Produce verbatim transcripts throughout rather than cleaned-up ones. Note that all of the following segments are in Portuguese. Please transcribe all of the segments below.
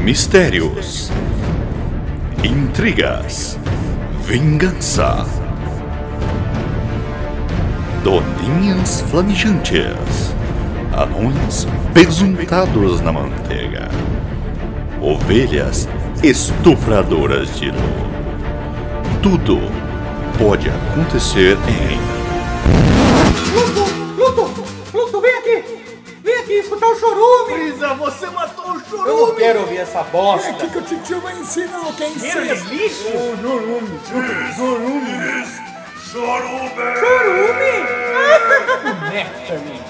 Mistérios, intrigas, vingança, doninhas flamejantes, anões pesuntados na manteiga, ovelhas estupradoras de luz. Tudo pode acontecer em... Pluto! Pluto! Pluto, vem aqui! Vem aqui escutar o chorume! Brisa, você matou o chorume! Eu não quero ouvir essa bosta! É aqui que o titio vai ensinar o que é Vira incêndio! lixo! O chorume! Chorume! Chorume! Chorume! Néctar-me!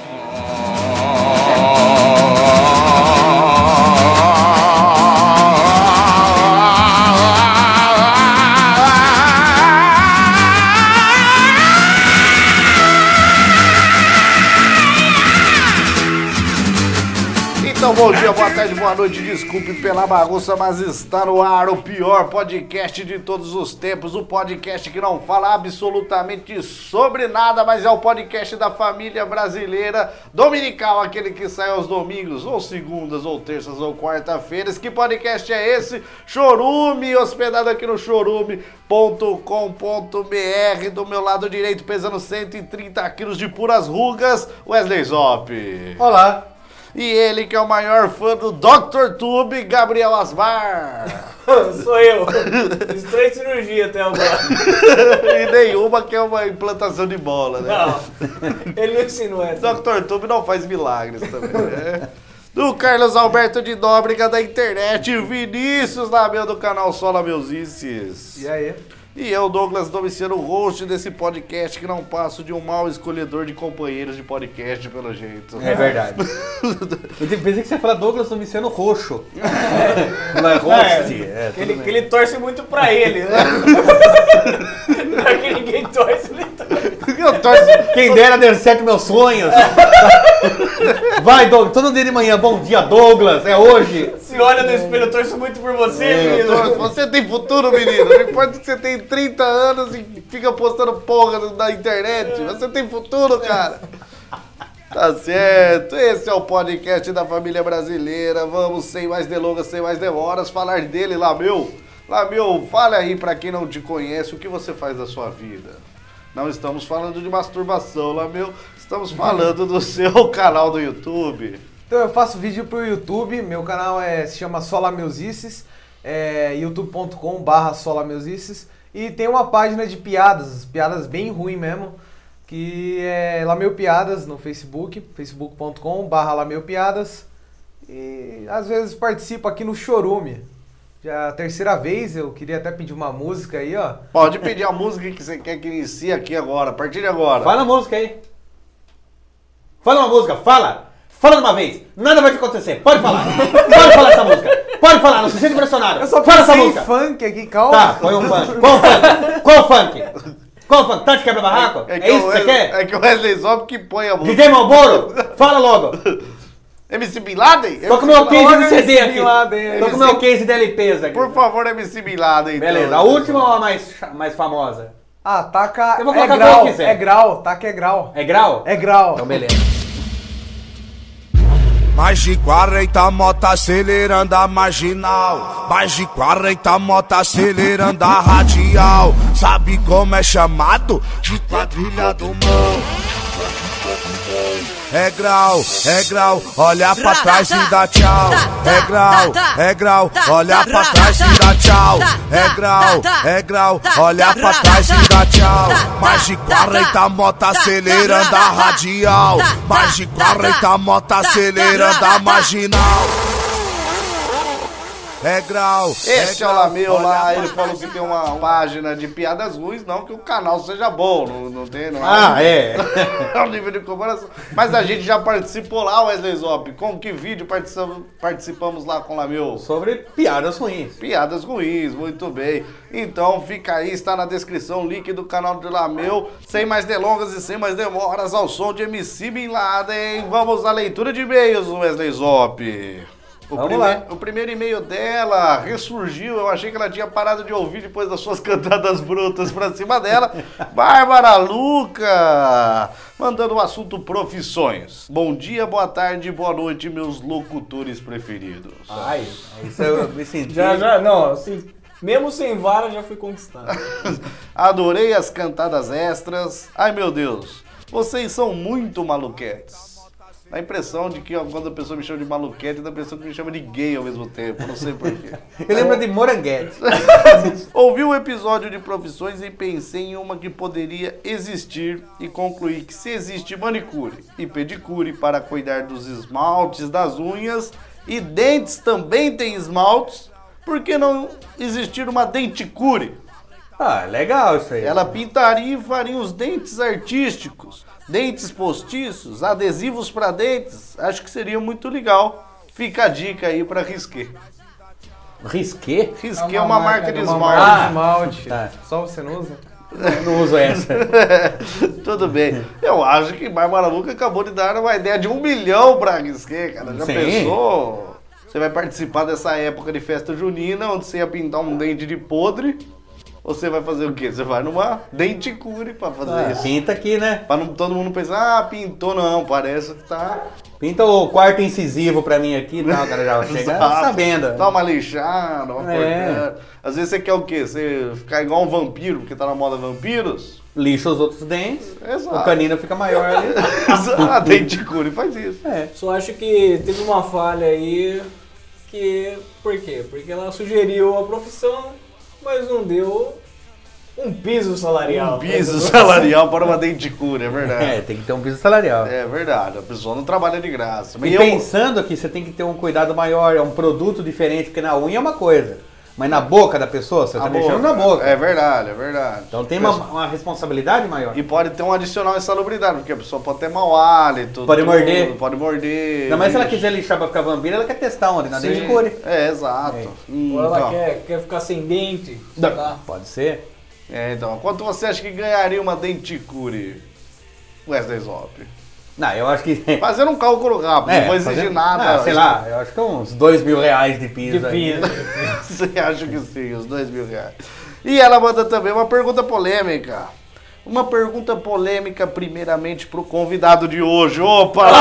Então, bom dia, boa tarde, boa noite, desculpe pela bagunça, mas está no ar o pior podcast de todos os tempos, o podcast que não fala absolutamente sobre nada, mas é o podcast da família brasileira dominical, aquele que sai aos domingos, ou segundas, ou terças, ou quarta-feiras. Que podcast é esse? Chorume, hospedado aqui no chorume ponto com ponto br, do meu lado direito, pesando cento e trinta quilos de puras rugas, Wesley Zop. Olá! E ele que é o maior fã do doutor Tube, Gabriel Asmar. Sou eu. Fiz três cirurgias até agora. E nenhuma que é uma implantação de bola, né? Não, ele não ensinou essa. doutor Tube não faz milagres também, né? Do Carlos Alberto de Nóbrega da internet, Vinícius Lameu do canal Sola Meusices. E aí? E eu, Douglas Domiciano, host desse podcast que não passo de um mau escolhedor de companheiros de podcast, pelo jeito. É verdade. Eu pensei que você ia falar Douglas Domiciano roxo. É. Não é host? É, que, ele, que ele torce muito pra ele, né? Não é que ninguém torce, ele torce. Eu torço. Quem dera der certo meus sonhos. Vai, Douglas, todo dia de manhã, bom dia, Douglas, é hoje. Se olha no espelho, eu torço muito por você, É, menino. torço. Você tem futuro, menino. Não importa que você tem trinta anos e fica postando porra na internet. Você tem futuro, cara. Tá certo. Esse é o podcast da família brasileira. Vamos, sem mais delongas, sem mais demoras, falar dele, Lameu. Lameu, fale aí pra quem não te conhece o que você faz da sua vida. Não estamos falando de masturbação, Lameu. Estamos falando do seu canal do YouTube. Então eu faço vídeo pro YouTube, meu canal é, se chama Sola Meusices, é youtube ponto com barra Sola Meusices, e tem uma página de piadas, piadas bem ruim mesmo, que é Lameu Piadas no Facebook, facebook ponto com barra Lameu Piadas, e às vezes participo aqui no Chorume. Já é a terceira vez, eu queria até pedir uma música aí, ó. Pode pedir a música que você quer que inicie aqui agora, a partir de agora. Fala a música aí. Fala uma música, fala. Fala de uma vez, nada vai te acontecer, pode falar. Pode falar essa música, pode falar, não se sente impressionado. Eu só fala essa pensei em música. funk aqui, calma. Tá, põe um funk. Qual funk? Qual funk? Qual funk? Tá de quebra-barraco? É, que isso o que você Wes- quer? É que o Wesley Zop que põe a música. D J Malboro? Fala logo. M C Bin Laden? Tô com meu case Olha de C D esse aqui. Bin Laden, Tô com meu case de L Ps aqui. Por favor, M C Bin Laden. Então. Beleza, a última ou a mais, mais famosa? Ah, taca, Eu vou é colocar grau, qual eu quiser. é grau, taca é grau. É grau? É grau. Então beleza. Mais de quarenta motos acelerando a marginal. Mais de quarenta motos acelerando a radial. Sabe como é chamado? De quadrilha do mão. É grau, é grau, olha pra trás e dá tchau. É grau, é grau, olha pra trás e dá tchau. É grau, é grau, olha pra trás e dá tchau. Mais de quarenta motos acelerando a radial. Mais de quarenta motos acelerando a marginal. É grau. Esse é o Lameu lá, ele falou que tem uma página de piadas ruins, não que o canal seja bom, não, não tem, não é? Ah, é. É um nível de comparação. Mas a gente já participou lá, Wesley Zop. Com que vídeo participamos, participamos lá com o Lameu? Sobre piadas ruins. Piadas ruins, muito bem. Então fica aí, está na descrição o link do canal do Lameu. Sem mais delongas e sem mais demoras, ao som de M C Bin Laden. Vamos à leitura de e-mails, Wesley Zop. O, Vamos prime- lá. o primeiro e-mail dela ressurgiu. Eu achei que ela tinha parado de ouvir depois das suas cantadas brutas pra cima dela. Bárbara Luca, mandando o assunto profissões. Bom dia, boa tarde, boa noite, meus locutores preferidos. Ai, isso eu me senti. Já, já, não, assim, mesmo sem vara já fui conquistado. Adorei as cantadas extras. Ai, meu Deus, vocês são muito maluquetes. Dá a impressão de que ó, quando a pessoa me chama de maluquete, dá a impressão que me chama de gay ao mesmo tempo. Não sei porquê. Eu lembro de Moranguete. Ouvi o episódio de profissões e pensei em uma que poderia existir e concluí que se existe manicure e pedicure para cuidar dos esmaltes das unhas e dentes também tem esmaltes, por que não existir uma denticure? Ah, legal isso aí. Ela pintaria e faria os dentes artísticos, dentes postiços, adesivos para dentes. Acho que seria muito legal. Fica a dica aí para Risqué. Risqué? Risqué é uma, marca de uma esmalte. marca de Ah, esmalte. tá. Só você não usa? Não uso essa. Tudo bem. Eu acho que Bárbara Luca acabou de dar uma ideia de um milhão pra Risqué, cara. Já Sim. pensou? Você vai participar dessa época de festa junina, onde você ia pintar um dente de podre. Ou você vai fazer o quê? Você vai numa denticure pra fazer Ah, isso. pinta aqui, né? Pra não, todo mundo pensar, ah, pintou não, parece que tá... Pinta o quarto incisivo pra mim aqui e tal, cara já chega Exato. sabendo. Dá uma lixada, uma É. cortada. Às vezes você quer o quê? Você ficar igual um vampiro, porque tá na moda vampiros? Lixa os outros dentes, Exato. o canino fica maior ali. A denticure faz isso. É. Só acho que teve uma falha aí, que... Por quê? Porque ela sugeriu a profissão, mas não deu um piso salarial. Um piso salarial para uma denticure, é verdade. É, tem que ter um piso salarial. É verdade, a pessoa não trabalha de graça. Mas E eu- pensando que você tem que ter um cuidado maior, é um produto diferente, porque na unha é uma coisa, mas na boca da pessoa, você a tá boca. deixando na boca. É verdade, é verdade. Então tem uma, uma responsabilidade maior. E pode ter um adicional insalubridade, porque a pessoa pode ter mau hálito. Pode tudo, morder. Pode morder. Ainda mais se ela bicho. quiser lixar pra ficar vampira, ela quer testar onde? Na Sim. denticure. É, exato. É. Hum, Ou ela então. quer, quer ficar sem dente, sei lá. Pode ser. É, então. Quanto você acha que ganharia uma denticure, Wesley Zop? Não, eu acho que... Fazendo um cálculo rápido, É, não vou exigir fazendo- nada. Ah, sei lá, eu acho que uns dois mil reais de piso De aí. piso. Você acha que sim, os dois mil reais. E ela manda também uma pergunta polêmica. Uma pergunta polêmica, primeiramente, pro convidado de hoje. Opa!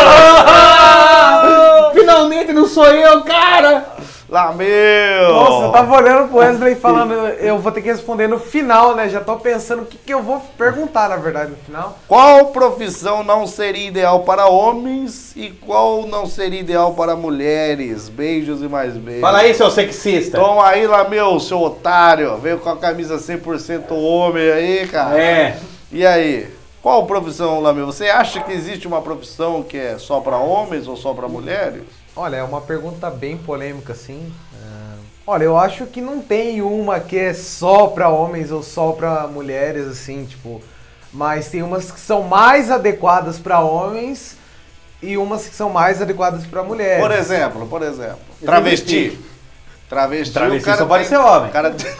Finalmente não sou eu, cara! Lá, meu! Nossa, eu tava olhando pro Wesley falando, eu vou ter que responder no final, né? Já tô pensando o que, que eu vou perguntar, na verdade, no final. Qual profissão não seria ideal para homens e qual não seria ideal para mulheres? Beijos e mais beijos. Fala aí, seu sexista. Toma aí, lá, meu, seu otário. Veio com a camisa cem por cento homem aí, cara. É. E aí? Qual profissão, lá, meu? Você acha que existe uma profissão que é só para homens ou só para mulheres? Olha, é uma pergunta bem polêmica, assim. É, Olha, eu acho que não tem uma que é só pra homens ou só pra mulheres, assim, tipo... Mas tem umas que são mais adequadas pra homens e umas que são mais adequadas pra mulheres. Por exemplo, por exemplo. Travesti. Travesti, Travesti o cara só pode tem- ser homem. o cara tem-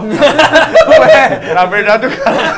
Na verdade, o cara...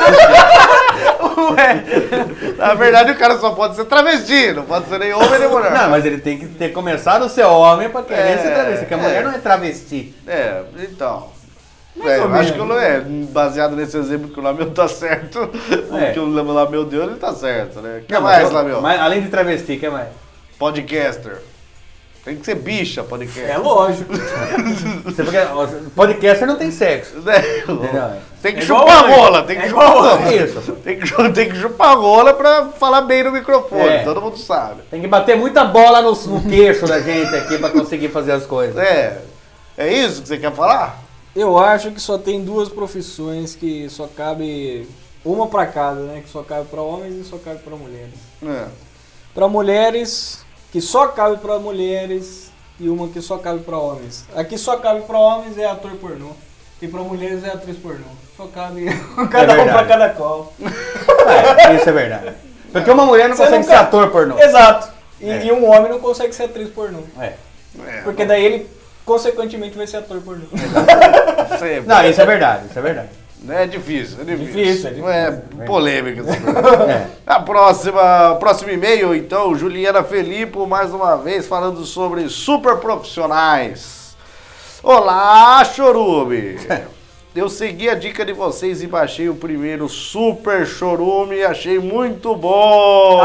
Na verdade, o cara só pode ser travesti, não pode ser nem homem nem mulher. Não, mas ele tem que ter começado a ser homem pra querer É, ser travesti, porque a é. mulher não é travesti. É, então. É, eu acho que eu não é, baseado nesse exemplo que o Lameu tá certo, É. o que o Lameu deu, ele tá certo, né? O que Não, mais, mas eu- Lameu? mas além de travesti, o que mais? Podcaster. Tem que ser bicha, podcaster. É lógico. Você, porque, ó, podcaster não tem sexo. Entendeu? Tem que É igual chupar homem. rola, tem que É chupar igual rola. Isso. Tem que, chu- tem que chupar rola pra falar bem no microfone, É. todo mundo sabe. Tem que bater muita bola no, no queixo da gente aqui pra conseguir fazer as coisas. É, é isso que você quer falar? Eu acho que só tem duas profissões que só cabe uma pra cada, né? Que só cabe pra homens e só cabe pra mulheres. É. Pra mulheres, que só cabe pra mulheres e uma que só cabe pra homens. A que só cabe pra homens é ator pornô e pra mulheres é atriz pornô. Só cabe cada um verdade. pra cada qual. É, isso é verdade. Porque uma mulher não Você consegue nunca- ser ator pornô. Exato. E, É. e um homem não consegue ser atriz pornô. É. É, Porque daí ele, consequentemente, vai ser ator pornô. sempre. Não, isso é verdade, isso é verdade. É difícil, é difícil. Difícil, é Não é difícil. polêmica. É. A próxima, próximo e-mail, então, Juliana Felipe, mais uma vez, falando sobre super profissionais. Olá, Chorume! Eu segui a dica de vocês e baixei o primeiro Super Chorume e achei muito bom!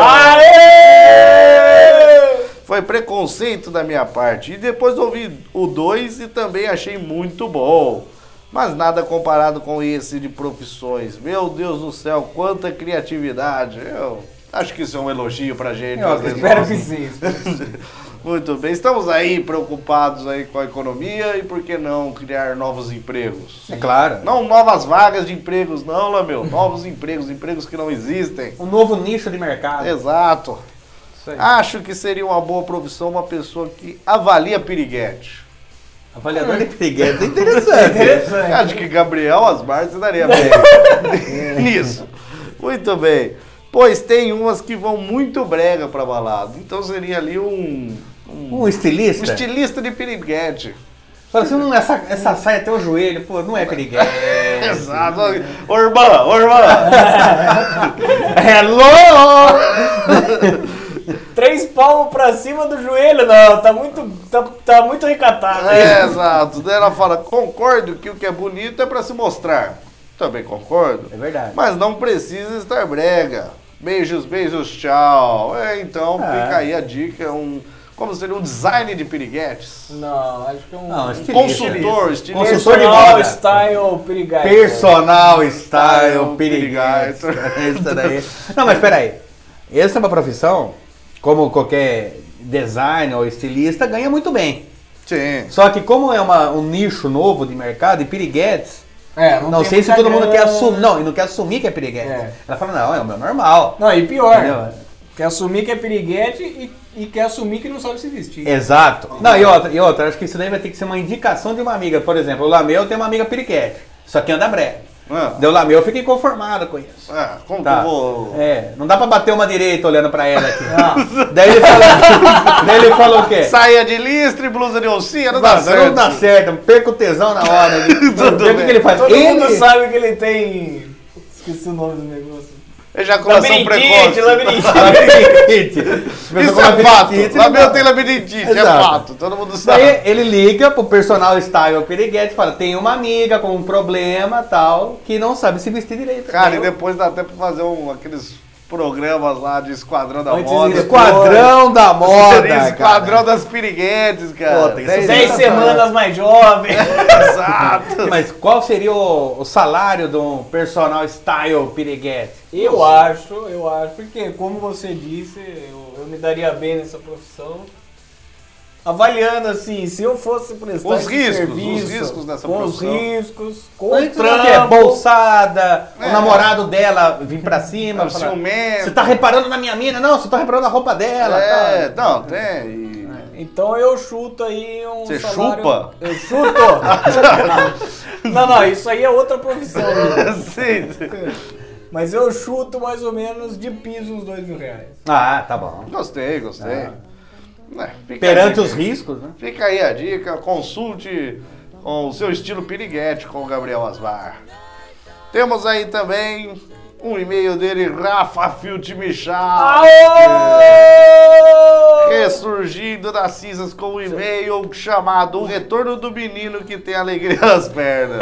Aê! Foi preconceito da minha parte. E depois ouvi o dois e também achei muito bom. Mas nada comparado com esse de profissões. Meu Deus do céu, quanta criatividade. Eu acho que isso é um elogio pra gente. Eu espero que sim. Muito bem, estamos aí preocupados aí com a economia e por que não criar novos empregos? É claro. Não novas vagas de empregos não, lá meu, novos empregos, empregos que não existem. Um novo nicho de mercado. Exato. Isso aí. Acho que seria uma boa profissão uma pessoa que avalia piriguete. Avaliador de piriguete é interessante. Interessante. Acho que Gabriel Asmar se daria bem nisso. Muito bem. Pois tem umas que vão muito brega pra balada. Então seria ali um... Um Um estilista? estilista de piriguete. Fala assim, não, essa, essa saia até o joelho, pô, não é piriguete. Exato. Ô irmã, ô irmã. Hello! Três palmos pra cima do joelho, não, tá muito, tá, tá muito recatado. É, exato. Daí ela fala, concordo que o que é bonito é pra se mostrar. Também concordo. É verdade. Mas não precisa estar brega. Beijos, beijos, tchau. É, então É. fica aí a dica, um... Como seria um design de piriguetes? Não, acho que é um... Não, estilista. Consultor, estilista. Consultor de Personal moda. Style Pirigate. Personal style Style piriguete. piriguete. Isso daí. Não, mas peraí. Essa é uma profissão, como qualquer designer ou estilista, ganha muito bem. Sim. Só que como é uma, um nicho novo de mercado, e piriguetes, É, não, tem sei se muita todo mundo grana. quer assumir. Não, e não quer assumir que é piriguete. É. Ela fala, não, é o meu normal. Não, e pior, Entendeu? quer assumir que é piriguete e, e quer assumir que não sabe se vestir. Exato. Não, e outra, e outra, acho que isso daí vai ter que ser uma indicação de uma amiga. Por exemplo, o Lameu tem uma amiga piriguete, só que anda breve. Ah, Deu Lameu, eu fiquei conformado com isso. ah, como Tá. que eu vou... É, não dá pra bater uma direita olhando pra ela aqui. Daí ele falou, daí ele falou o quê? Saia de listra e blusa de oncinha, não dá Não, certo. não dá certo, perca o tesão na hora. Tudo Daí o que, bem. que ele faz? Todo ele... mundo sabe que ele tem... Esqueci o nome do negócio. Ejaculação Labirintite, precoce. labirintite. Labirintite. Isso é fato. Lameu tem lá. labirintite, é Exato. fato. Todo mundo sabe. Daí ele liga pro personal style piriguete e fala, tem uma amiga com um problema tal, que não sabe se vestir direito. Cara, Daí e eu- depois dá até pra fazer um, aqueles programas lá de Esquadrão da Antes Moda. de- Esquadrão da moda, Seria Esquadrão cara. das Piriguetes, cara. Pô, tem Dez que ser Dez Exato. semanas mais jovem. Exato. Mas qual seria o, o salário de um personal style piriguete? Eu acho, eu acho, porque como você disse, eu, eu me daria bem nessa profissão. Avaliando assim, se eu fosse prestar Os esse riscos, serviço, os riscos dessa com profissão. os riscos, com o Mas o que é? trampo. Bolsada, É. o namorado dela vir pra cima. É falar, ciumento. você tá reparando na minha mina? Não, você tá reparando na roupa dela. É, tá. não, tem. e- Então eu chuto aí um Você salário... chupa? Eu chuto! não, não, isso aí é outra profissão. né? Sim, sim. Mas eu chuto mais ou menos de piso uns dois mil reais. Ah, tá bom. Gostei, gostei. É, fica Perante a os dica. riscos, né? Fica aí a dica, consulte com o seu estilo piriguete com o Gabriel Asmar. Temos aí também um e-mail dele, Rafa Filt Michal, ressurgindo das cinzas com um e-mail chamado O Retorno do Menino que tem alegria nas pernas.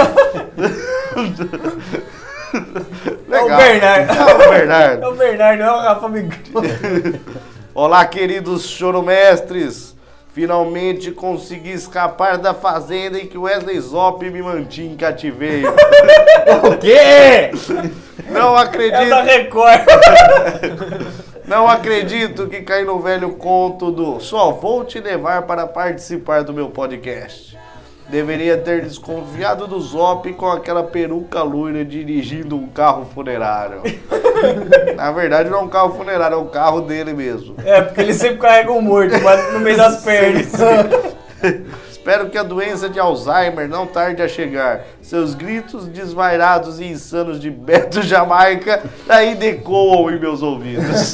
É o Bernardo. É o Bernardo. É o Bernardo, não é o Rafa Migão. Olá, queridos choromestres. Finalmente consegui escapar da fazenda em que Wesley Zop me mantinha em cativeiro. O quê? Não É acredito, da Record. não acredito que caí no velho conto do só vou te levar para participar do meu podcast. Deveria ter desconfiado do Zop com aquela peruca loira dirigindo um carro funerário. Na verdade não é um carro funerário, é um carro dele mesmo. É, porque ele sempre carrega um morto mas no meio das pernas. Espero que a doença de Alzheimer não tarde a chegar. Seus gritos desvairados e insanos de Beto Jamaica ainda ecoam em meus ouvidos.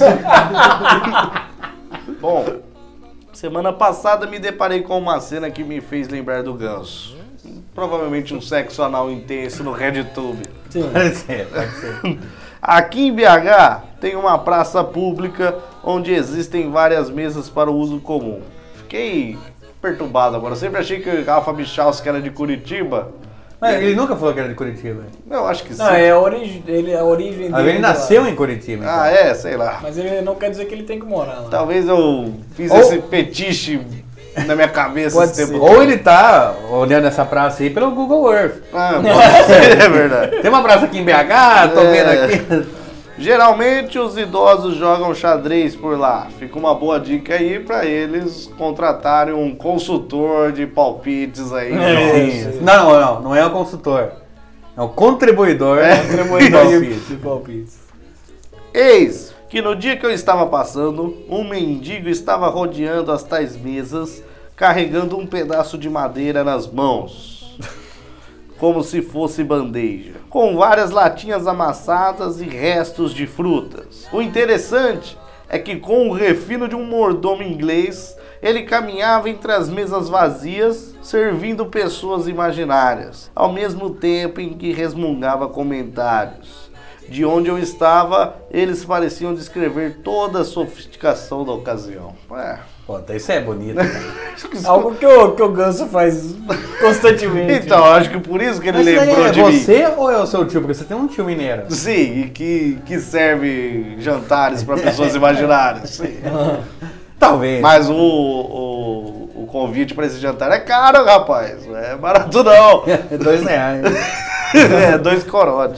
Bom, semana passada me deparei com uma cena que me fez lembrar do Ganso. Provavelmente um sexo anal intenso no RedTube. Sim. Pode ser, pode ser. Aqui em B H tem uma praça pública onde existem várias mesas para o uso comum. Fiquei perturbado agora. Eu sempre achei que o Rafa Michalski era de Curitiba. Mas ele nunca falou que era de Curitiba. Eu acho que sim. Não, é a origem, ele, a origem Ah, dele. ele é nasceu lá. em Curitiba. Então. Ah, é? Sei lá. Mas ele não quer dizer que ele tem que morar lá. Talvez eu fiz Ou- esse fetiche na minha cabeça Pode esse tempo. ser. Ou ele tá olhando essa praça aí pelo Google Earth. Ah, pode ser, é verdade. Tem uma praça aqui em B H, tô É. vendo aqui. Geralmente os idosos jogam xadrez por lá. Fica uma boa dica aí pra eles contratarem um consultor de palpites aí. É. Sim. Não, não, não, não é o consultor. É o contribuidor. É. Contribuidor de, Palpite. de palpites. Eis que no dia que eu estava passando, um mendigo estava rodeando as tais mesas, carregando um pedaço de madeira nas mãos, como se fosse bandeja, com várias latinhas amassadas e restos de frutas. O interessante é que, com o refino de um mordomo inglês, ele caminhava entre as mesas vazias, servindo pessoas imaginárias, ao mesmo tempo em que resmungava comentários. De onde eu estava, eles pareciam descrever toda a sofisticação da ocasião. É. Pô, isso é bonito. Cara. Algo que o, que o Ganso faz constantemente. Então, acho que por isso que ele Mas isso aí lembrou é de mim. você ou é o seu tio? Porque você tem um tio mineiro. Sim, e que, que serve jantares para pessoas imaginárias. Sim. Talvez. Mas o, o, o convite para esse jantar é caro, rapaz. Não é barato, não. É dois reais. É, dois corotes.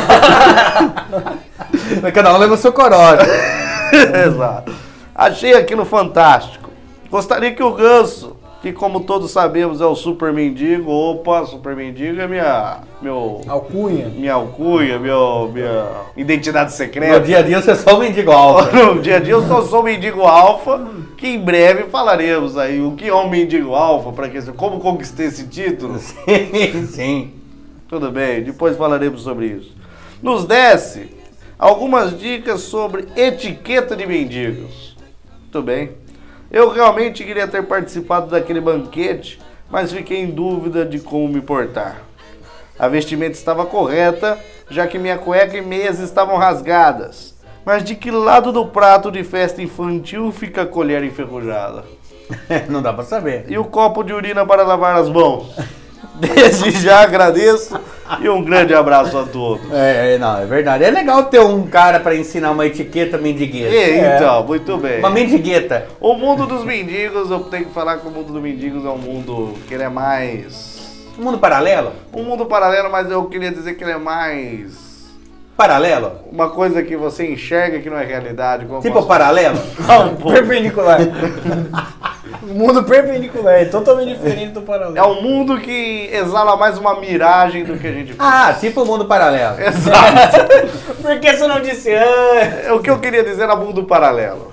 Cada um leva o seu corote. Exato. Achei aquilo fantástico. Gostaria que o Ganso, que como todos sabemos é o super mendigo, opa, super mendigo é minha, meu, Alcunha. minha alcunha, meu, minha identidade No secreta. dia a dia você é só o mendigo alfa. No dia a dia eu só sou o mendigo alfa, que em breve falaremos aí o que é um mendigo alfa, para que como conquistei esse título. Sim, sim. Tudo bem, depois falaremos sobre isso. Nos desce algumas dicas sobre etiqueta de mendigos. Muito bem. Eu realmente queria ter participado daquele banquete, mas fiquei em dúvida de como me portar. A vestimenta estava correta, já que minha cueca e meias estavam rasgadas. Mas de que lado do prato de festa infantil fica a colher enferrujada? Não dá pra saber. E o copo de urina para lavar as mãos? Desde já agradeço e um grande abraço a todos. É, é, não, é verdade. É legal ter um cara pra ensinar uma etiqueta mendigueta. E, então, muito bem. Uma mendigueta. O mundo dos mendigos, eu tenho que falar que o mundo dos mendigos é um mundo que ele é mais... Um mundo paralelo? Um mundo paralelo, mas eu queria dizer que ele é mais... Paralelo? Uma coisa que você enxerga que não é realidade. Como eu Tipo posso- paralelo? Não, perpendicular. O mundo perpendicular é totalmente diferente do paralelo. É um mundo que exala mais uma miragem do que a gente... Ah, tipo o mundo paralelo. Exato. Por que você não disse antes? É o que eu queria dizer era mundo paralelo.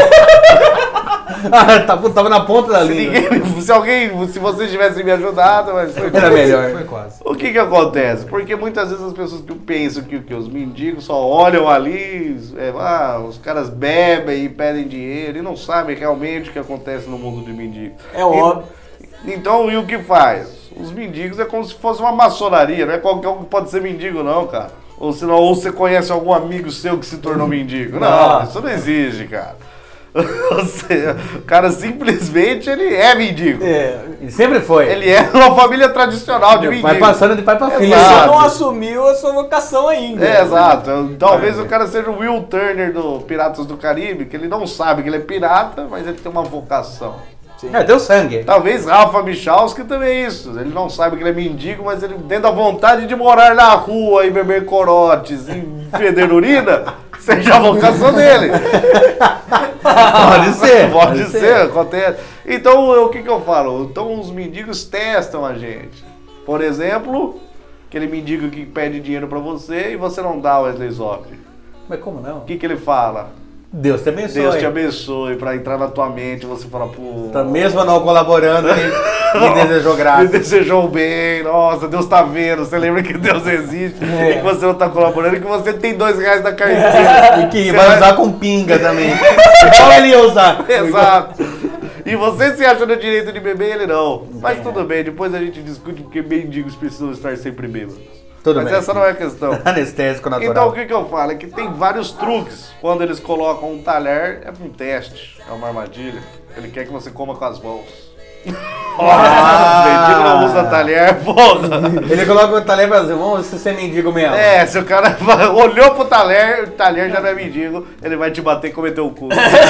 Ah, tava, tava na ponta da Se, língua. ninguém, se alguém, se vocês tivessem me ajudado, mas foi Era melhor. Foi quase. O que que acontece? Porque muitas vezes as pessoas que pensam que, que os mendigos só olham ali, é, ah, os caras bebem e pedem dinheiro e não sabem realmente o que acontece no mundo de mendigo. É óbvio. E, então, e o que faz? Os mendigos é como se fosse uma maçonaria, não é qualquer um que pode ser mendigo não, cara. Ou, senão, ou você conhece algum amigo seu que se tornou mendigo. Não, Não. isso não existe, cara. Ou seja, o cara simplesmente ele é mendigo. É. E sempre foi. Ele é uma família tradicional de mendigo. Vai passando de pai pra filho. Exato. Você não assumiu a sua vocação ainda. É, exato. Talvez o cara seja o Will Turner do Piratas do Caribe, que ele não sabe que ele é pirata, mas ele tem uma vocação. É, deu sangue. Talvez Rafa Michalski também é isso. Ele não sabe que ele é mendigo, mas ele tem a vontade de morar na rua e beber corotes e feder urina, seja a vocação dele. Pode ser. Pode ser, acontece. Então, o que que eu falo? Então, os mendigos testam a gente. Por exemplo, aquele mendigo que pede dinheiro pra você e você não dá o Wesley Zop. Mas como não? O que que ele fala? Deus te abençoe. Deus te abençoe, pra entrar na tua mente você fala, pô... Tá mesmo não colaborando, me, me desejou Me graça. desejou bem, nossa, Deus tá vendo, você lembra que Deus existe É. e que você não tá colaborando e que você tem dois reais na carteira. E que Você vai usar com pinga também. Igual ele ia usar. Exato. E você se acha no direito de beber, ele não. Mas tudo bem, depois a gente discute porque mendigos precisam estar sempre bêbados. Tudo Mas bem. essa não é a questão. Anestésico natural. Então o que, que eu falo? É que tem vários truques. Quando eles colocam um talher, é um teste, é uma armadilha. Ele quer que você coma com as mãos. Ah. Mendigo não usa talher, porra. Ele coloca o talher pra dizer, vamos se você é mendigo mesmo. É, se o cara olhou pro talher, o talher já não é mendigo, ele vai te bater e cometer o cu.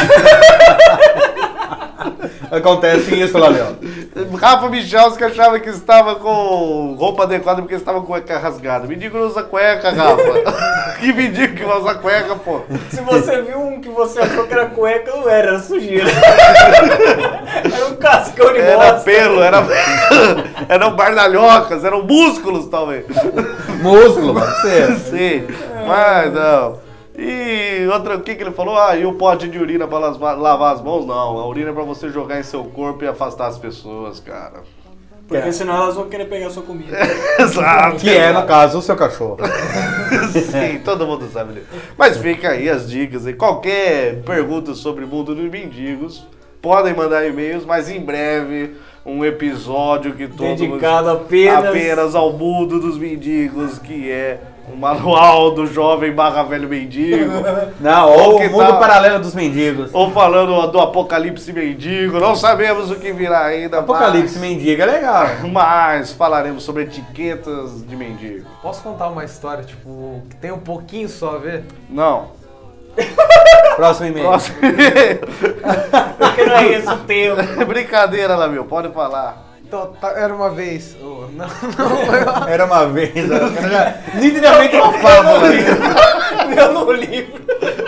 Acontece isso lá, Léo. Rafa Michalski achava que estava com roupa adequada porque estava com cueca rasgada. Mendigo não usa cueca, Rafa. Que mendigo que usa cueca, pô? Se você viu um que você achou que era cueca, não era, era sujeira. Era um cascão de Era bosta. pelo, era... eram bardalhocas, eram músculos, talvez. Músculo, pode ser. Sim, mas não. E outra, o que, que ele falou? Ah, e o pote de urina pra las- lavar as mãos? Não, a urina é pra você jogar em seu corpo e afastar as pessoas, cara. Porque senão elas vão querer pegar sua comida. Exato. Que é, no caso, o seu cachorro. Sim, todo mundo sabe disso. Mas fica aí as dicas. E qualquer pergunta sobre o mundo dos mendigos, podem mandar e-mails, mas em breve um episódio que todo Dedicado apenas... apenas ao mundo dos mendigos, que é o manual do jovem barra velho mendigo. Não, Ou ou que o mundo tá- paralelo dos mendigos. Ou falando do apocalipse mendigo, não sabemos o que virá ainda. Apocalipse mendigo é legal. Mas, mas falaremos sobre etiquetas de mendigo. Posso contar uma história, tipo, que tem um pouquinho só a ver? Não. Próximo e-mail. Próximo. Porque não é esse o tema. Brincadeira lá, meu, pode falar. Então, tá- era uma vez. oh, não, não, foi uma... Era uma vez, o cara já- nitidamente uma fábula. Meu no livro.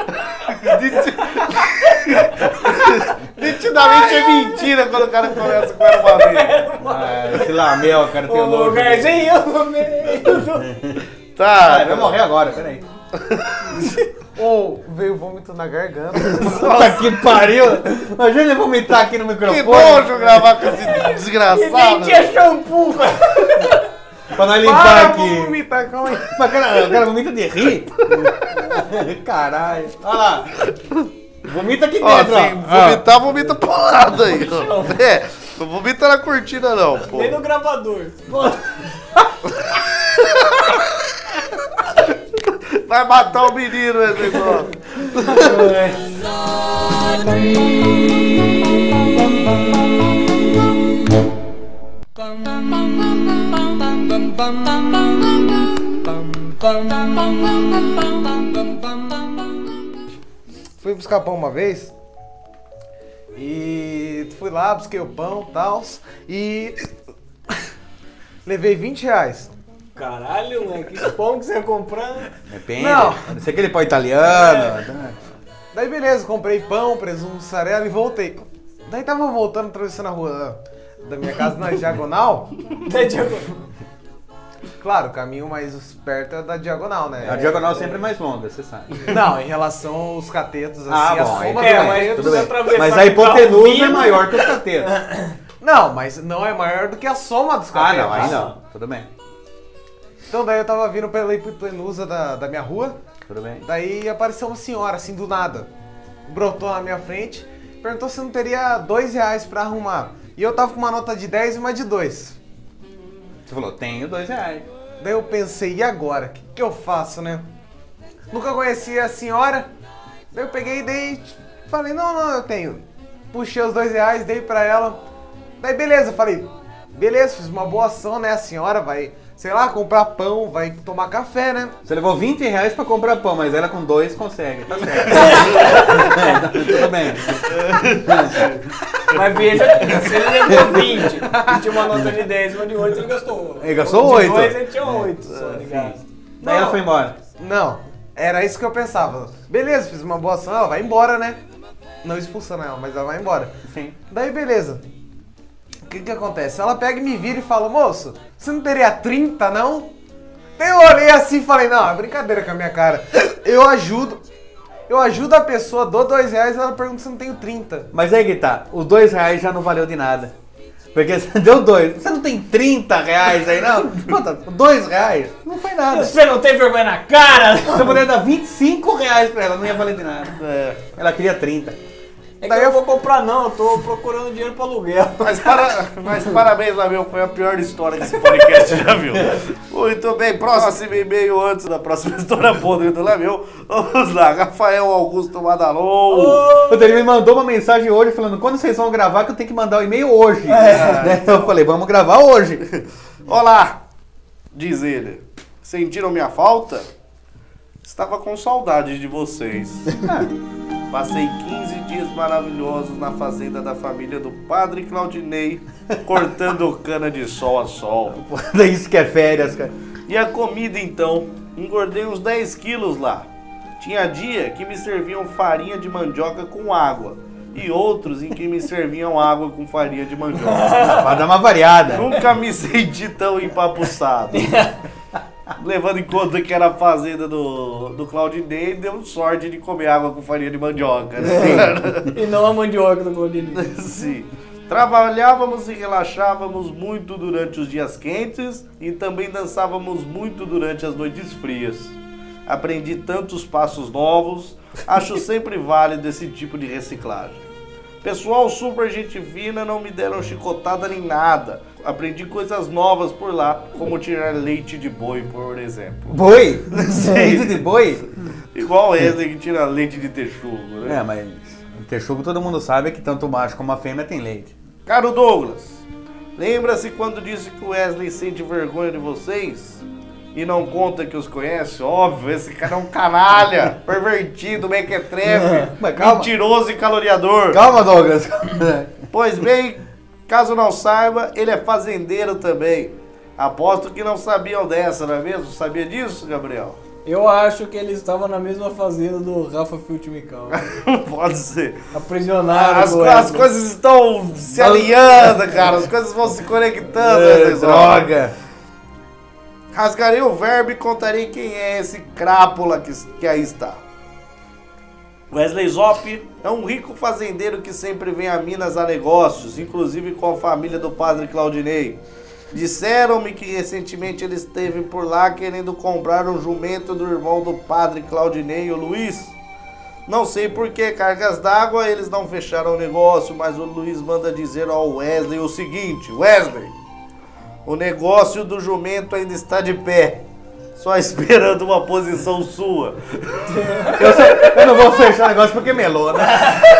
Nitidamente é mentira quando o cara começa com era uma vez. Ah, esse Lamel, cara, tem o O nojo. lugarzinho no meio. Tá. Ah, vai morrer agora, peraí. Ou veio vômito na garganta. Puta que pariu! Imagina ele vomitar aqui no microfone. Que nojo gravar com esse E nem desgraçado. tinha shampoo. Pra nós limpar Para, aqui. vou vomitar, calma aí. Mas cara, o cara vomita de rir? Caralho. Olha lá. Vomita aqui Ó, dentro, assim, ó. vomitar, vomita pro lado aí. ó. É, não vomita na cortina não, pô. Nem no gravador. Vai matar o menino esse negócio. Fui buscar pão uma vez e fui lá, busquei o pão e tal, e levei vinte reais. Caralho, moleque. Que pão que você ia comprar? Depende. Não. Pode ser aquele pão italiano. Daí beleza, comprei pão, presunto, mussarela e voltei. Daí tava voltando, atravessando a rua da minha casa na diagonal. Da diagonal. Claro, o caminho mais perto é da diagonal, né? A diagonal sempre é mais longa, você sabe. Não, em relação aos catetos, Ah, assim, a bom, aí soma tudo É, do bem, mas tudo você bem. atravessar Mas a com hipotenusa carro é vindo- maior que o cateto. Não, mas não é maior do que a soma dos Ah, catetos. não, aí não. Tudo bem. Então daí eu tava vindo pela hipotenusa da, da minha rua, Tudo bem. daí apareceu uma senhora, assim, do nada. Brotou na minha frente, perguntou se não teria dois reais pra arrumar. E eu tava com uma nota de dez e uma de dois. Você falou, tenho dois reais. Daí eu pensei, e agora? O que, que eu faço, né? Nunca conhecia a senhora. Daí eu peguei e dei. Falei, não, não, eu tenho. Puxei os dois reais, dei pra ela. Daí beleza, falei, beleza, fiz uma boa ação, né? A senhora vai, sei lá, comprar pão, vai tomar café, né? Você levou vinte reais pra comprar pão, mas ela com dois consegue, tá certo. É, tudo bem. Mas veja, se ele levou vinte e tinha uma nota de dez e uma de oito, ele gastou. Ele gastou De oito. dois, ele tinha oito só de gasto. Daí ela foi embora. Não, era isso que eu pensava. Beleza, fiz uma boa ação, ela vai embora, né? Não expulsando ela, mas ela vai embora. Sim. Daí beleza. O que que acontece? Ela pega e me vira e fala, moço, você não teria trinta, não? Daí eu olhei assim e falei, não, é brincadeira com a minha cara. Eu ajudo, eu ajudo a pessoa, dou dois reais e ela pergunta se eu não tenho trinta. Mas aí que tá, os dois reais já não valeu de nada. Porque você deu dois. Você não tem trinta reais aí, não? Puta, dois reais não foi nada. Se Você não tem vergonha na cara? você puder dar vinte e cinco reais pra ela, não ia valer de nada. É. Ela queria trinta. É que eu não vou comprar não, eu tô procurando dinheiro pro aluguel. Mas, para, mas parabéns, Lameu, foi a pior história que esse podcast já viu. Muito bem, próximo e-mail antes da próxima história podre do Lameu. Vamos lá, Rafael Augusto Madalon. Oh. Ele me mandou uma mensagem hoje falando, quando vocês vão gravar que eu tenho que mandar o e-mail hoje. É. Né? Então eu falei, vamos gravar hoje. Olá, diz ele. Sentiram minha falta? Estava com saudade de vocês. Passei quinze dias maravilhosos na fazenda da família do Padre Claudinei, cortando cana de sol a sol. Isso que é férias, cara. E a comida então? Engordei uns dez quilos lá. Tinha dia que me serviam farinha de mandioca com água. E outros em que me serviam água com farinha de mandioca. Pra dar uma variada. Nunca me senti tão empapuçado. Levando em conta que era a fazenda do, do Claudinei, deu sorte de comer água com farinha de mandioca. Né? E não a mandioca do Claudinei. Sim. Trabalhávamos e relaxávamos muito durante os dias quentes e também dançávamos muito durante as noites frias. Aprendi tantos passos novos, acho sempre válido esse tipo de reciclagem. Pessoal super gente fina, não me deram chicotada nem nada. Aprendi coisas novas por lá, como tirar leite de boi, por exemplo. Boi? Leite de boi? Igual esse que tira leite de texugo, né? É, mas texugo todo mundo sabe que tanto o macho como a fêmea tem leite. Caro Douglas, lembra-se quando disse que o Wesley sente vergonha de vocês? E não conta que os conhece? Óbvio, esse cara é um canalha, pervertido, mequetrefe, mentiroso e caloriador. Calma, Douglas. Pois bem, caso não saiba, ele é fazendeiro também. Aposto que não sabiam dessa, não é mesmo? Sabia disso, Gabriel? Eu acho que ele estava na mesma fazenda do Rafa Filtimical. Pode ser. Aprisionaram. As, as coisas estão se alinhando, cara. As coisas vão se conectando. É, droga. Rasgarei o verbo e contarei quem é esse crápula que, que aí está. Wesley Zop é um rico fazendeiro que sempre vem a Minas a negócios, inclusive com a família do Padre Claudinei. Disseram-me que recentemente ele esteve por lá querendo comprar um jumento do irmão do Padre Claudinei, o Luiz. Não sei por que cargas d'água eles não fecharam o negócio, mas o Luiz manda dizer ao Wesley o seguinte: Wesley, o negócio do jumento ainda está de pé, só esperando uma posição sua. Eu, só, eu não vou fechar o negócio porque melou, né?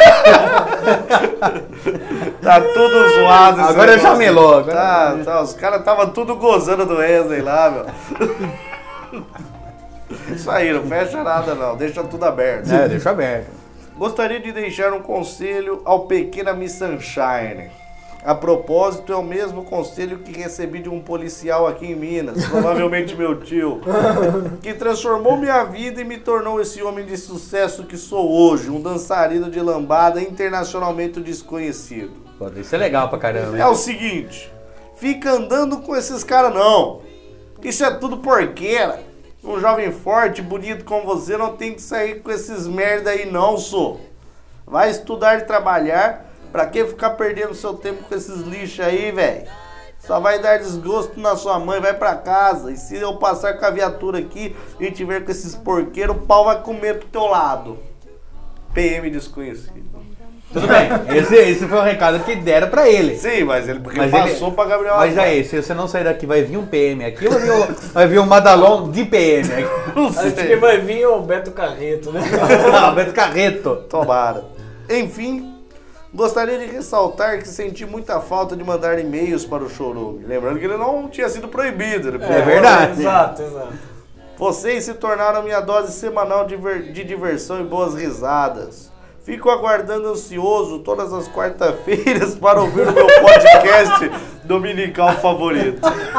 Tá tudo zoado. Agora eu já melou. Agora... Tá, tá, os caras estavam tudo gozando do Wesley lá, meu. Isso aí, não fecha nada não, deixa tudo aberto. É, deixa aberto. Gostaria de deixar um conselho ao pequena Miss Sunshine. A propósito, é o mesmo conselho que recebi de um policial aqui em Minas, provavelmente meu tio, que transformou minha vida e me tornou esse homem de sucesso que sou hoje, um dançarino de lambada internacionalmente desconhecido. Pô, isso é legal pra caramba, hein? É o seguinte, fica andando com esses caras não, isso é tudo porqueira. Um jovem forte, bonito como você não tem que sair com esses merda aí não, sou. Vai estudar e trabalhar. Pra que ficar perdendo seu tempo com esses lixos aí, velho? Só vai dar desgosto na sua mãe, vai pra casa. E se eu passar com a viatura aqui e tiver com esses porqueiros, o pau vai comer pro teu lado. P M desconhecido. Tudo bem, esse, esse foi o recado que deram pra ele. Sim, mas ele porque mas passou ele, pra Gabriel. Mas aí, se você não sair daqui, vai vir um P M aqui ou vai vir, o, vai vir um Madalon de P M aqui? Acho que vai vir o Beto Carreto, né? Não, Beto Carreto. Tomara. Enfim... Gostaria de ressaltar que senti muita falta de mandar e-mails para o Chorume. Lembrando que ele não tinha sido proibido. Ele é, é verdade. Exato, exato. Vocês se tornaram minha dose semanal de, ver, de diversão e boas risadas. Fico aguardando ansioso todas as quarta-feiras para ouvir o meu podcast dominical favorito.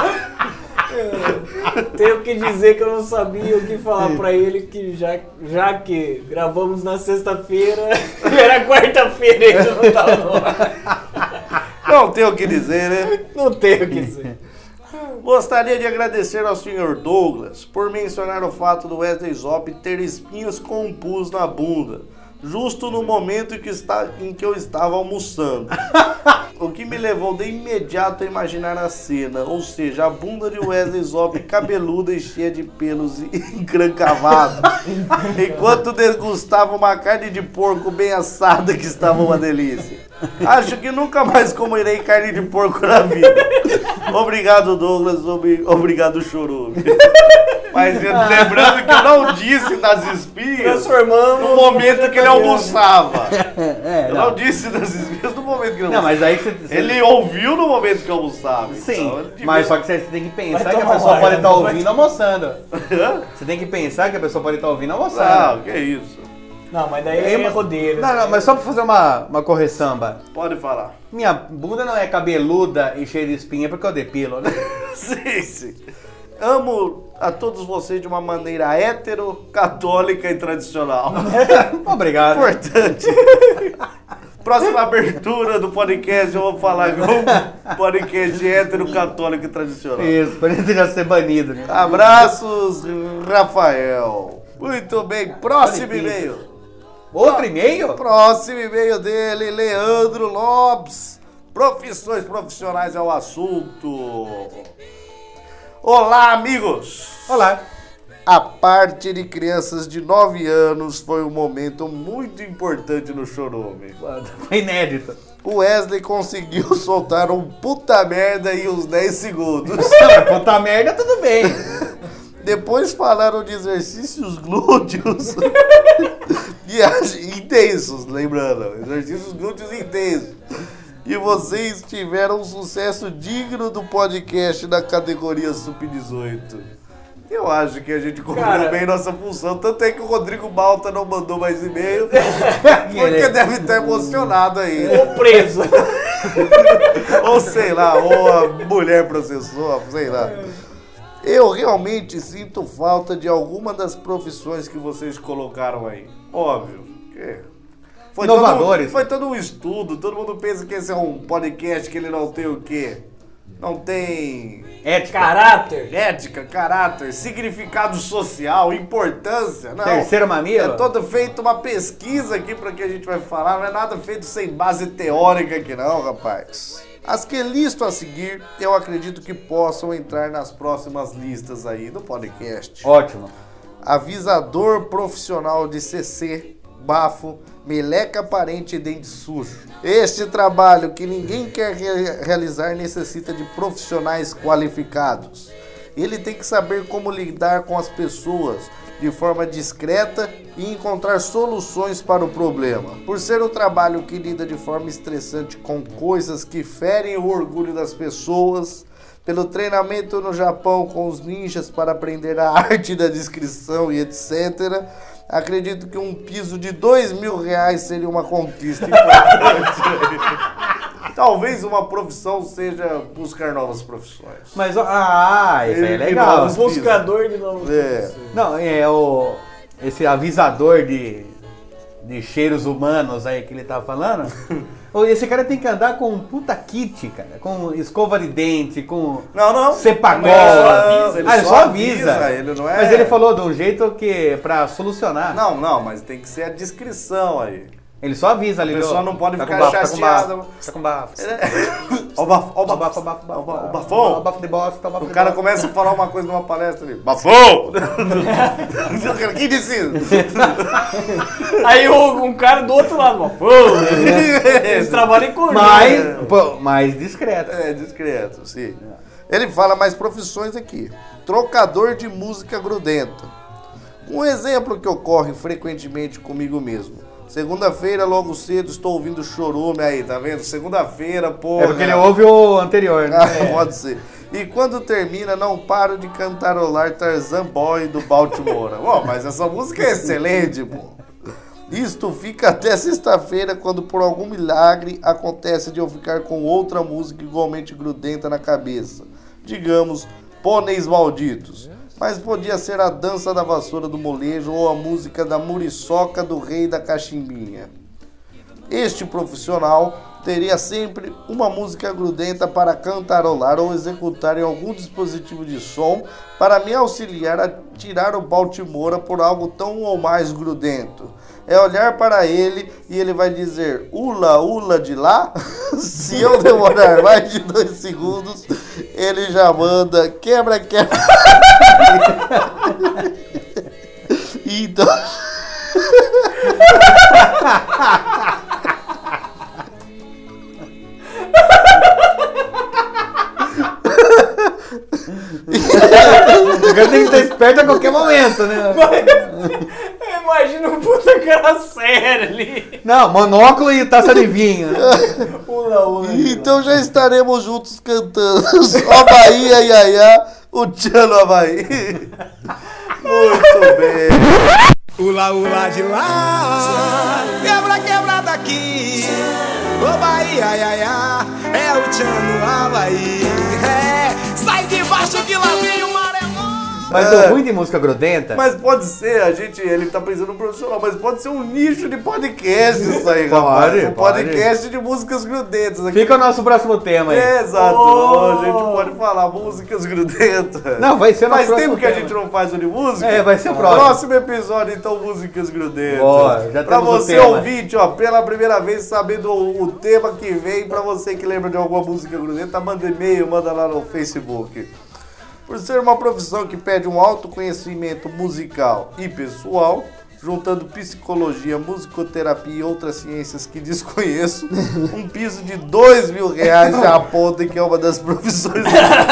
Tenho que dizer que eu não sabia o que falar pra ele, que já, já que gravamos na sexta-feira, era quarta-feira e ele não tava no ar. Não tenho o que dizer, né? Não tenho o que dizer. Gostaria de agradecer ao senhor Douglas por mencionar o fato do Wesley Zop ter espinhos com pus na bunda. justo no momento em que, está, em que eu estava almoçando. O que me levou de imediato a imaginar a cena, ou seja, a bunda de Wesley Zop cabeluda e cheia de pelos e encrancavado, enquanto degustava uma carne de porco bem assada que estava uma delícia. Acho que nunca mais comerei carne de porco na vida. Obrigado, Douglas. Ob- Obrigado, Chorume. Mas lembrando que eu não disse nas espinhas no momento que ele almoçava. É, Eu não. não disse nas espinhas no momento que ele Não, almoçava. mas aí você... você- Ele ouviu no momento que eu almoçava. Sim, então ele devia- mas só que você tem que pensar Vai que a tomar pessoa banho, pode estar vai- ouvindo almoçando. Hã? Você tem que pensar que a pessoa pode estar ouvindo almoçando. Não, que isso. Não, mas daí é erro dele. Não, não, mas só pra fazer uma, uma correção, Bá. Pode falar. Minha bunda não é cabeluda e cheia de espinha porque eu depilo, né? Sim, sim. Amo a todos vocês de uma maneira hétero, católica e tradicional. Obrigado. Importante. Próxima abertura do podcast, eu vou falar com um podcast hétero, católico e tradicional. Isso, pra gente já ser banido, né? Abraços, Rafael. Muito bem, próximo e-mail. Outro e-mail? Próximo e-mail dele, Leandro Lopes. Profissões profissionais é o assunto. Olá, amigos. Olá. A parte de crianças de nove anos foi um momento muito importante no Chorume. Foi inédito. O Wesley conseguiu soltar um puta merda em uns dez segundos. Não, puta merda, tudo bem. Depois falaram de exercícios glúteos e ag- intensos, lembrando, exercícios glúteos intensos. E vocês tiveram um sucesso digno do podcast da categoria sub dezoito. Eu acho que a gente cumpriu Cara, bem nossa função, tanto é que o Rodrigo Malta não mandou mais e-mail, porque deve estar emocionado aí. Ou preso. Ou sei lá, ou a mulher processou, sei lá. Eu realmente sinto falta de alguma das profissões que vocês colocaram aí. Óbvio. que Foi Inovadores. Todo, foi todo um estudo. Todo mundo pensa que esse é um podcast que ele não tem o quê? Não tem Ética. Caráter. ética, caráter, significado social, importância. Não. Terceiro mamilo. É todo feito uma pesquisa aqui para que a gente vai falar. Não é nada feito sem base teórica aqui não, rapaz. As que listo a seguir, eu acredito que possam entrar nas próximas listas aí do podcast. Ótimo. Avisador profissional de C C, bafo, meleca aparente e dente sujo. Este trabalho que ninguém quer re- realizar necessita de profissionais qualificados. Ele tem que saber como lidar com as pessoas de forma discreta e encontrar soluções para o problema. Por ser um trabalho que lida de forma estressante com coisas que ferem o orgulho das pessoas, pelo treinamento no Japão com os ninjas para aprender a arte da descrição e etcétera, acredito que um piso de dois mil reais seria uma conquista importante. Talvez uma profissão seja buscar novas profissões. Mas, ó, ah, isso aí é Ele legal. novos pisos. Buscador de novos. É. Não, é o... Esse avisador de, de cheiros humanos aí que ele tá falando. Ô, esse cara tem que andar com um puta kit, cara. Com escova de dente, com Não, não. cepagol. Mas ele só avisa, ele ah, ele só só avisa. avisa, ele não é- Mas ele falou de um jeito que pra solucionar. Não, não, mas tem que ser a descrição aí. Ele só avisa ali. A pessoa ó, não pode tá ficar com bafo, chateada. Tá com bafo. Tá com bafo. Ó o bafo, ó o Ó, bafo. bafo, bafo, bafo, Ó o bafo. bafão. Ó, bafo de bosta, bafo O de cara bosta. começa a falar uma coisa numa palestra ali. Bafão! Quem disse isso? Aí o- um cara do outro lado, ó. Pô, eles trabalham em conjunto. Mais, pô, mais discreto. É, discreto, sim. Ele fala mais profissões aqui. Trocador de música grudenta. Um exemplo que ocorre frequentemente comigo mesmo. Segunda-feira, logo cedo, estou ouvindo Chorume aí, tá vendo? Segunda-feira, pô. É porque ele ouve o anterior, né? Ah, pode ser. E quando termina, não paro de cantarolar Tarzan Boy do Baltimore. Bom, mas essa música é excelente, pô. Isto fica até sexta-feira, quando por algum milagre acontece de eu ficar com outra música igualmente grudenta na cabeça. Digamos, Pôneis Malditos. Mas podia ser a dança da vassoura do molejo ou a música da muriçoca do rei da cachimbinha. Este profissional teria sempre uma música grudenta para cantarolar ou executar em algum dispositivo de som para me auxiliar a tirar o Baltimore por algo tão ou mais grudento. é olhar para ele e ele vai dizer ula, ula de lá. Se eu demorar mais de dois segundos, ele já manda quebra, quebra. Então... O cara tem que estar esperto a qualquer momento, né? Imagina um puta cara sério ali. Não, monóculo e taça de vinho. Ula, ula. Então já estaremos juntos cantando só Bahia, Iaiá, o Tchano Havaí. Muito bem. Ula, ula de lá, quebra, quebra daqui. Ô Bahia, ia, ia, é o Tchano Havaí. É, sai de baixo que lá vem o maré. Mas É. o ruim de música grudenta... Mas pode ser, a gente, ele tá pensando no profissional, mas pode ser um nicho de podcast isso aí, Pode, rapaz. Um pode. podcast de músicas grudentas. Aqui. Fica o nosso próximo tema aí. É, exato. Oh. A gente pode falar músicas grudentas. Não, vai ser o nosso Faz tempo próximo que a tema. gente não faz o de música. É, vai ser o próximo. Próximo episódio, então, músicas grudentas. Boa, já pra temos o você tema. ouvinte, ó, pela primeira vez, sabendo o, o tema que vem, pra você que lembra de alguma música grudenta, manda e-mail, manda lá no Facebook. Por ser uma profissão que pede um autoconhecimento musical e pessoal, juntando psicologia, musicoterapia e outras ciências que desconheço, um piso de dois mil reais já aponta que é uma das profissões do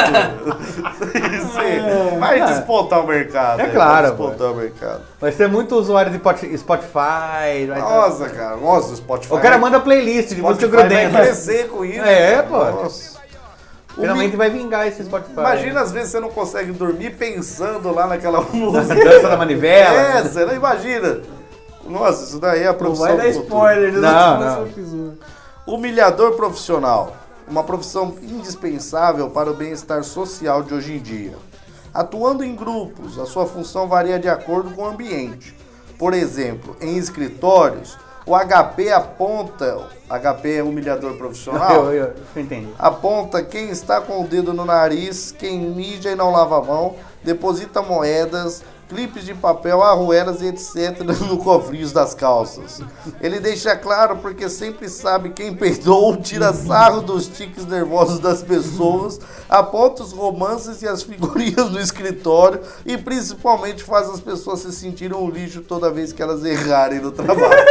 futuro. Isso vai despontar o mercado. É aí, claro, Vai despontar o mercado. Vai ser muito usuário de pot- Spotify. vai- Nossa, cara. Nossa, o Spotify. O cara manda playlist de música Spotify vai grudenta. crescer com isso. É, cara. pô. Nossa. O Finalmente mi- vai vingar esse Spotify. Imagina, às vezes você não consegue dormir pensando lá naquela música. Dança da manivela. É, você não imagina. Nossa, isso daí é a Não profissão vai dar do futuro. spoiler do Não, próximo não. episódio. Humilhador profissional. Uma profissão indispensável para o bem-estar social de hoje em dia. Atuando em grupos, a sua função varia de acordo com o ambiente. Por exemplo, em escritórios, o H P aponta... H P é humilhador profissional? Eu, eu, eu entendi. Aponta quem está com o dedo no nariz, quem mija e não lava a mão, deposita moedas, clipes de papel, arruelas e etcétera no cofrinhos das calças. Ele deixa claro porque sempre sabe quem peidou, tira sarro dos tiques nervosos das pessoas, aponta os romances e as figurinhas no escritório e principalmente faz as pessoas se sentirem um lixo toda vez que elas errarem no trabalho.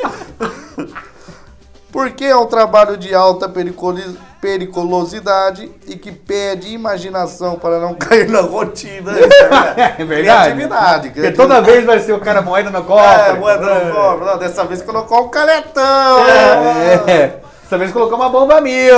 Porque é um trabalho de alta pericoli- periculosidade e que pede imaginação para não cair na rotina. É verdade. Criatividade. Porque toda vez vai ser o cara moeda no cofre. É, moeda no cofre. Não, dessa vez colocou um caletão. né? É. Dessa vez colocou uma bomba mil.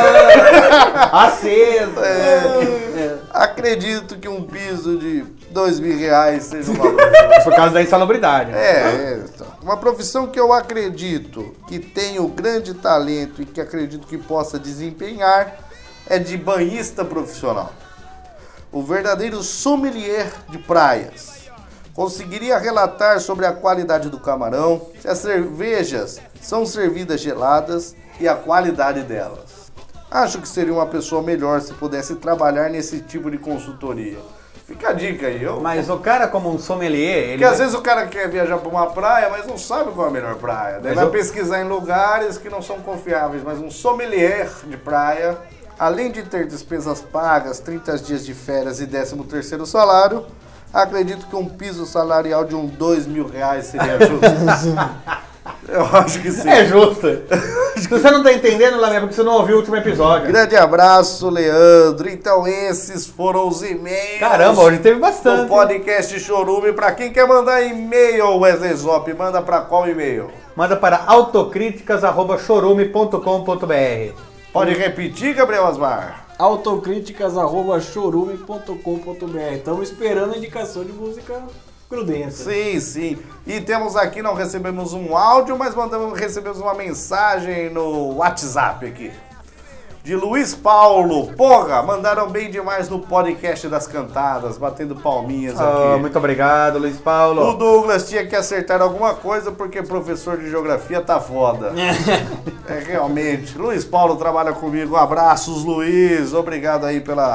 Acesa. É. Acredito que um piso de dois mil reais seja um valor. Por causa da insalubridade. né? É, é, uma profissão que eu acredito que tenho grande talento e que acredito que possa desempenhar é de banhista profissional. O verdadeiro sommelier de praias. Conseguiria relatar sobre a qualidade do camarão, se as cervejas são servidas geladas e a qualidade delas. Acho que seria uma pessoa melhor se pudesse trabalhar nesse tipo de consultoria. Fica a dica aí. Eu... Mas o cara, como um sommelier, ele. Porque às vezes o cara quer viajar para uma praia, mas não sabe qual é a melhor praia. Daí Mas vai eu- pesquisar em lugares que não são confiáveis, mas um sommelier de praia, além de ter despesas pagas, trinta dias de férias e décimo terceiro salário, acredito que um piso salarial de uns dois mil reais seria justo. Eu acho que sim. É justo. Se você não tá entendendo, Lamé, porque você não ouviu o último episódio. Grande abraço, Leandro. Então esses foram os e-mails. Caramba, hoje teve do bastante. podcast Chorume. Pra quem quer mandar e-mail, Wesley Zop, manda pra qual e-mail? Manda para autocríticas arroba chorume ponto com ponto br. Pode repetir, Gabriel Asmar? autocríticas arroba chorume ponto com ponto br. Estamos esperando a indicação de música grudenta. Sim, sim. E temos aqui, não recebemos um áudio, mas mandamos, recebemos uma mensagem no WhatsApp aqui. De Luiz Paulo. Porra, mandaram bem demais no podcast das cantadas, batendo palminhas Ah, aqui. muito obrigado, Luiz Paulo. O Douglas tinha que acertar alguma coisa porque professor de geografia tá foda. É, realmente. Luiz Paulo trabalha comigo. Abraços, Luiz. Obrigado aí pela,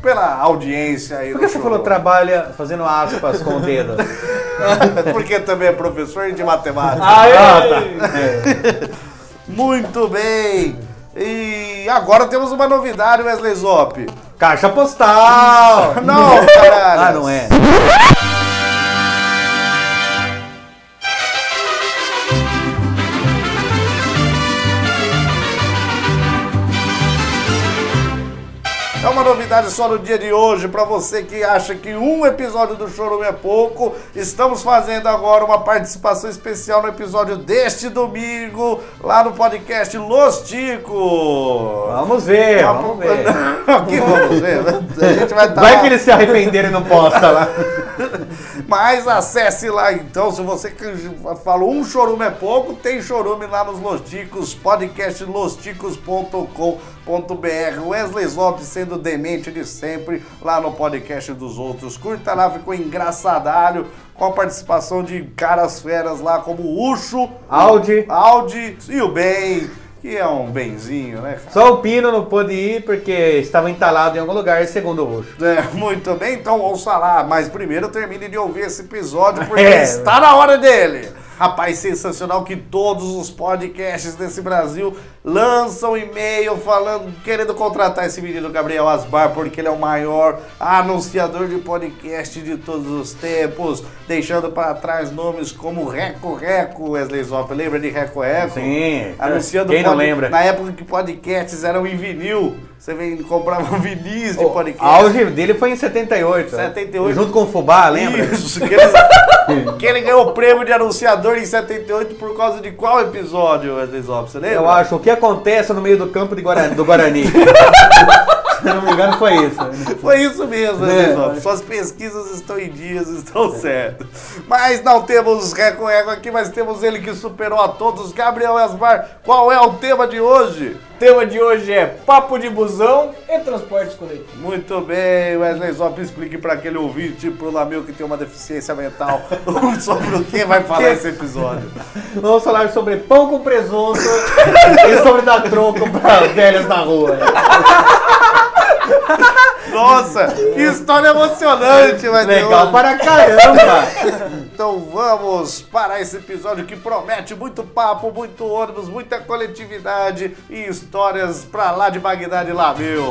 pela audiência aí. Por que no você show. falou trabalha fazendo aspas com o dedo? Porque também é professor de matemática. Aê! Ah, tá. Muito bem. E agora temos uma novidade, Wesley Zop. Caixa postal! Não, caralho. Ah, não é. É uma novidade só no dia de hoje, pra você que acha que um episódio do Chorume é pouco, estamos fazendo agora uma participação especial no episódio deste domingo, lá no podcast Los Ticos. Vamos ver, vamos ver. Aqui vamos ver, a gente vai estar Vai que eles se arrependerem e não posta lá. Mas acesse lá então, se você falou um chorume é pouco, tem chorume lá nos Los Ticos, podcast los ticos ponto com ponto b r. Wesley Zop sendo demente de sempre lá no podcast dos outros. Curta lá, ficou engraçadalho com a participação de caras feras lá como o Ucho, Audi. Audi e o Ben, que é um benzinho, né, cara? Só o Pino não pôde ir porque estava entalado em algum lugar, segundo o Roxo. É, muito bem, então ouça lá, mas primeiro termine de ouvir esse episódio porque É. está na hora dele. Rapaz, sensacional que todos os podcasts desse Brasil lançam e-mail falando, querendo contratar esse menino Gabriel Asbar, porque ele é o maior anunciador de podcast de todos os tempos, deixando para trás nomes como Reco Reco, Wesley Zop, lembra de Reco Reco? Sim. Anunciando Quem não pod- lembra? Na época que podcasts eram em vinil, você vem comprava vinis de O podcast. auge dele foi em setenta e oito. setenta e oito. Junto com o Fubá, lembra? Isso, que ele, que ele ganhou o prêmio de anunciador em setenta e oito por causa de qual episódio, Wesley Zop? Você lembra? Eu acho o que acontece no meio do campo de Guarani, do Guarani. Se eu não me engano, foi isso. Foi isso mesmo, É. Wesley Zop. Suas pesquisas estão em dias, estão certas. Mas não temos Reco Reco aqui, mas temos ele que superou a todos, Gabriel Asbar. Qual é o tema de hoje? O tema de hoje é papo de busão e transportes coletivos. Muito bem, Wesley Zop, explique para aquele ouvinte, pro Lamil que tem uma deficiência mental, sobre o que vai falar esse episódio. Vamos falar sobre pão com presunto e sobre dar troco para velhas na rua. Nossa, que história emocionante, vai ter Legal hoje. para caramba! Então vamos para esse episódio que promete muito papo, muito ônibus, muita coletividade e histórias pra lá de Bagdá de lá, meu.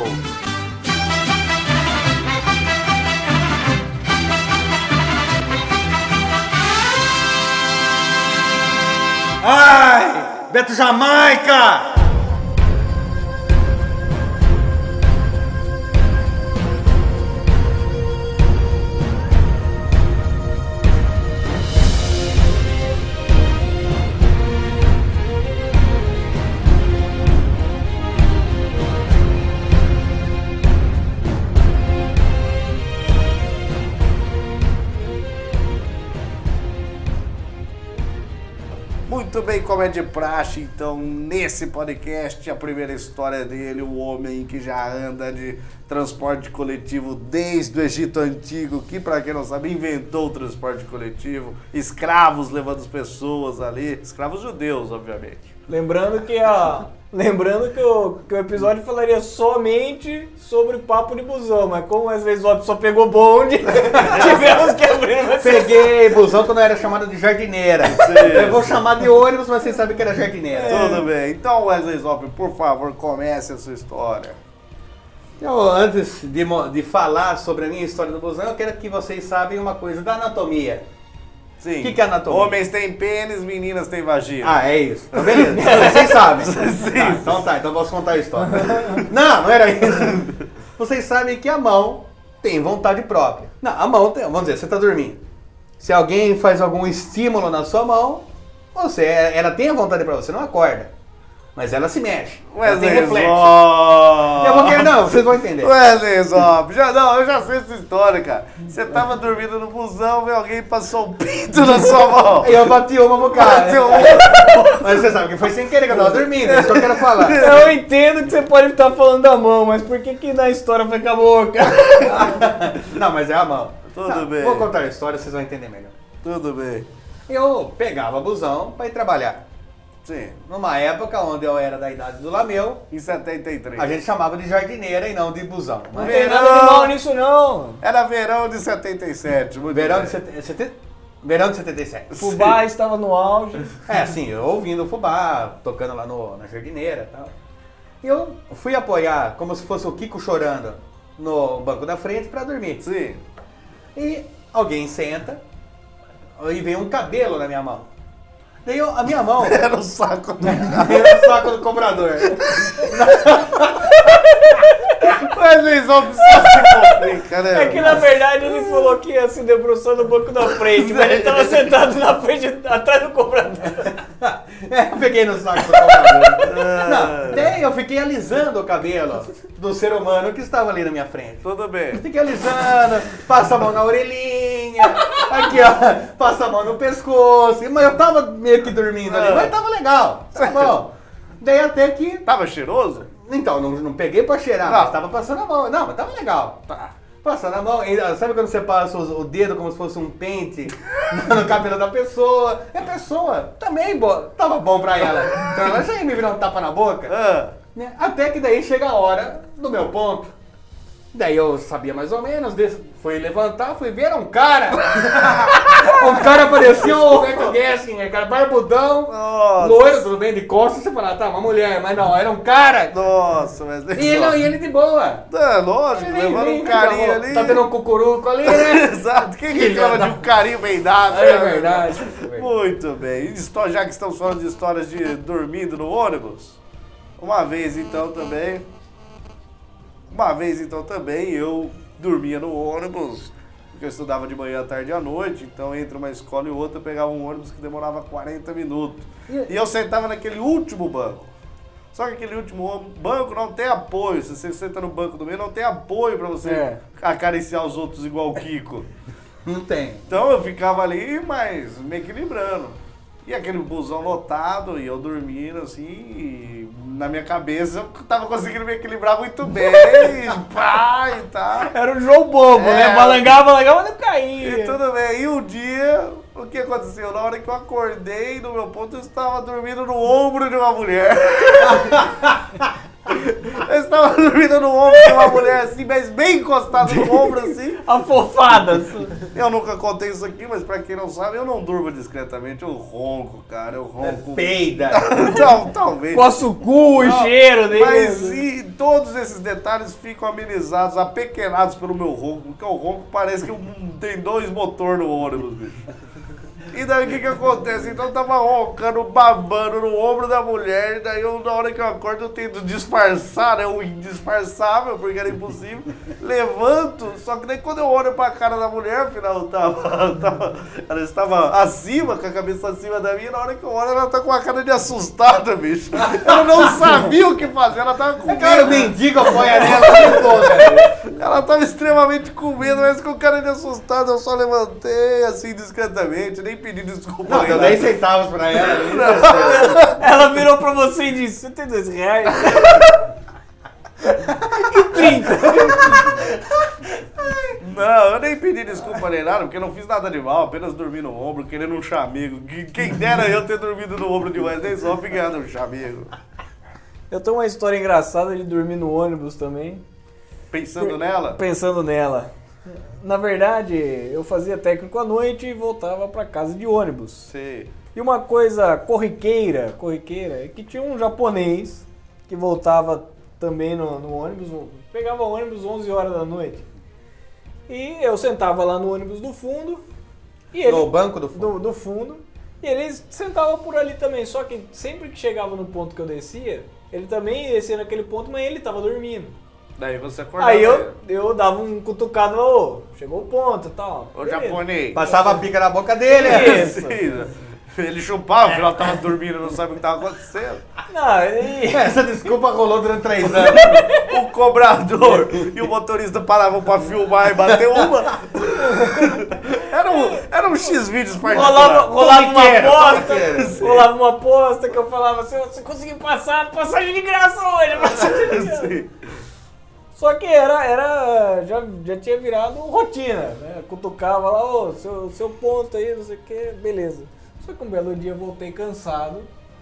Ai! Beto Jamaica! Muito bem, como é de praxe, então, nesse podcast, a primeira história dele, o homem que já anda de transporte coletivo desde o Egito Antigo, que, pra quem não sabe, inventou o transporte coletivo, escravos levando as pessoas ali, escravos judeus, obviamente. Lembrando que a. Lembrando que o, que o episódio falaria somente sobre papo de busão, mas como o Wesley Zop só pegou bonde, tivemos que abrir essa. Peguei busão quando eu era chamado de jardineira. Eu vou chamar de ônibus, mas vocês sabem que era jardineira. Tudo bem, então, Wesley Zop, por favor, comece a sua história. Eu, antes de, mo- de falar sobre a minha história do busão, eu quero que vocês saibam uma coisa da anatomia. Sim. O que que é anatomia? Homens têm pênis, meninas têm vagina. Ah, é isso. Então, beleza. Vocês sabem. Tá, então tá, então eu posso contar a história. Não, não era isso. Vocês sabem que a mão tem vontade própria. Não, a mão tem. Vamos dizer, você tá dormindo. Se alguém faz algum estímulo na sua mão, você, ela tem a vontade pra você, não acorda. Mas ela se mexe. Ela tem Wesley reflexo. Zop. Eu vou querer, não, vocês vão entender. Wesley Zop, já, não, eu já sei essa história, cara. Você tava dormindo no busão e alguém passou um pinto na sua mão. E eu bati uma pro cara. Bateu um. Mas você sabe que foi sem querer que eu tava dormindo, é isso que eu quero falar. Eu entendo que você pode estar falando da mão, mas por que que na história foi com a boca? Não, mas é a mão. Tudo Não, bem. Vou contar a história, vocês vão entender melhor. Tudo bem. Eu pegava busão pra ir trabalhar. Sim. Numa época onde eu era da idade do Lameu, Em setenta e três. a gente chamava de jardineira e não de busão. Não Mas tem nada de mal nisso, não. Era verão de setenta e sete. Muito verão, bem. de sete- sete- verão de setenta e sete. Fubá estava no auge. É, assim, eu ouvindo o fubá, tocando lá no, na jardineira e tal. E eu fui apoiar, como se fosse o Kiko chorando, no banco da frente pra dormir. Sim. E alguém senta e vem um cabelo na minha mão. Daí eu, a minha mão Era o saco do era o saco do cobrador. Mas eles vão precisar se complicar, né? É que na verdade ele falou que ia se debruçar no banco da frente, mas ele tava sentado na frente, atrás do cobrador. É, eu peguei no saco do cobrador. Não, daí eu fiquei alisando o cabelo do ser humano que estava ali na minha frente. Tudo bem. Fiquei alisando, passa a mão na orelhinha, aqui ó, passa a mão no pescoço. Mas eu tava meio que dormindo ali, mas tava legal, tá bom. Daí até que. Tava cheiroso? Então, não, não peguei pra cheirar, Não. mas tava passando a mão. Não, mas tava legal. Tá. Passando a mão, e, ah, sabe quando você passa os- o dedo como se fosse um pente no cabelo da pessoa? E a pessoa também bo- tava bom pra ela. Então ela já ia me virar um tapa na boca. Ah, Né? Até que daí chega a hora do meu ponto. Daí eu sabia mais ou menos, des- fui levantar, fui ver, era um cara. Um cara parecia o Reto Gessinger, cara, barbudão, Nossa. loiro, tudo bem, de costas, você fala, tá, uma mulher, mas não, era um cara. nossa, mas nem E ele, só. não, e ele de boa. É, lógico, Ele levando nem- um carinho tá, ali. Tá tendo um cucuruco ali, né? Exato. Quem que Filho reclama da- de um carinho bem dado? É né? verdade. Muito bem. E histó- já que estamos falando de histórias de dormindo no ônibus, uma vez então também. Uma vez então também eu dormia no ônibus, porque eu estudava de manhã, à tarde e à noite, então entre uma escola e outra eu pegava um ônibus que demorava quarenta minutos. E eu sentava naquele último banco. Só que aquele último banco não tem apoio. Se você senta no banco do meio, não tem apoio pra você É. acariciar os outros igual o Kiko. Não tem. Então eu ficava ali, mas me equilibrando. E aquele busão lotado, e eu dormindo assim, e na minha cabeça eu tava conseguindo me equilibrar muito bem, e pá, e tal. Era o João Bobo, É. né? Balangava, balangava, mas não caía. E tudo bem. E um dia, o que aconteceu? Na hora que eu acordei no meu ponto, eu estava dormindo no ombro de uma mulher. Eu estava dormindo no ombro de uma mulher assim, mas bem encostado no ombro assim. Afofadas. Eu nunca contei isso aqui, mas pra quem não sabe, eu não durmo discretamente, eu ronco, cara, eu ronco. Peida. Não, talvez. Coça o cu, o Não, cheiro dele. Mas e todos esses detalhes ficam amenizados, apequenados pelo meu ronco, porque o ronco parece que um- tem dois motores no ônibus, bicho. E daí o que que acontece? Então eu tava roncando, babando no ombro da mulher, e daí eu, na hora que eu acordo eu tento disfarçar, né, o indisfarçável, porque era impossível, levanto, só que daí quando eu olho pra cara da mulher, afinal eu tava, tava- ela estava acima, com a cabeça acima da minha, e na hora que eu olho ela tá com a cara de assustada, bicho. Eu não sabia o que fazer, ela tava com Cara, o medo. mendigo apoia nela o tempo todo, cara. Ela tava extremamente com medo, mas com cara de assustada, eu só levantei assim discretamente, nem pedi desculpa. Não, nem deu nada. dez centavos pra ela. ali. Ela virou pra você e disse, você tem dois reais? Não, eu nem pedi desculpa nem nada, porque eu não fiz nada de mal, apenas dormi no ombro, querendo um chamego. Que- Quem dera eu ter dormido no ombro demais, nem só ganhando um chamego. Eu tenho uma história engraçada de dormir no ônibus também, Pensando nela, pensando nela. Na verdade, eu fazia técnico à noite e voltava pra casa de ônibus. sei. E uma coisa corriqueira, corriqueira, é que tinha um japonês que voltava também no, no ônibus, pegava o ônibus onze horas da noite. E eu sentava lá no ônibus do fundo, e ele, No banco do fundo. do, do fundo, e ele sentava por ali também, só que sempre que chegava no ponto que eu descia, ele também descia naquele ponto, mas ele tava dormindo. Daí você acordava. Aí eu, eu dava um cutucado lá, ô, chegou o ponto e tal. Ô Beleza. japonês. Passava a pica na boca dele. né? Isso. Sim, ele chupava, afinal tava dormindo, não sabe o que tava acontecendo. Não, e... Essa desculpa rolou durante três anos. O cobrador e o motorista paravam pra filmar e bater uma. Era um, era um X-Vídeos particular. Rolava, rolava uma Corriqueiro, aposta, corriqueiro. rolava uma aposta que eu falava, se você conseguir passar, passagem de graça hoje, passagem de graça. Sim. Só que era, era já, já tinha virado rotina, né? Cutucava lá, ô, seu, seu ponto aí, não sei o que, beleza. Só que um belo dia eu voltei cansado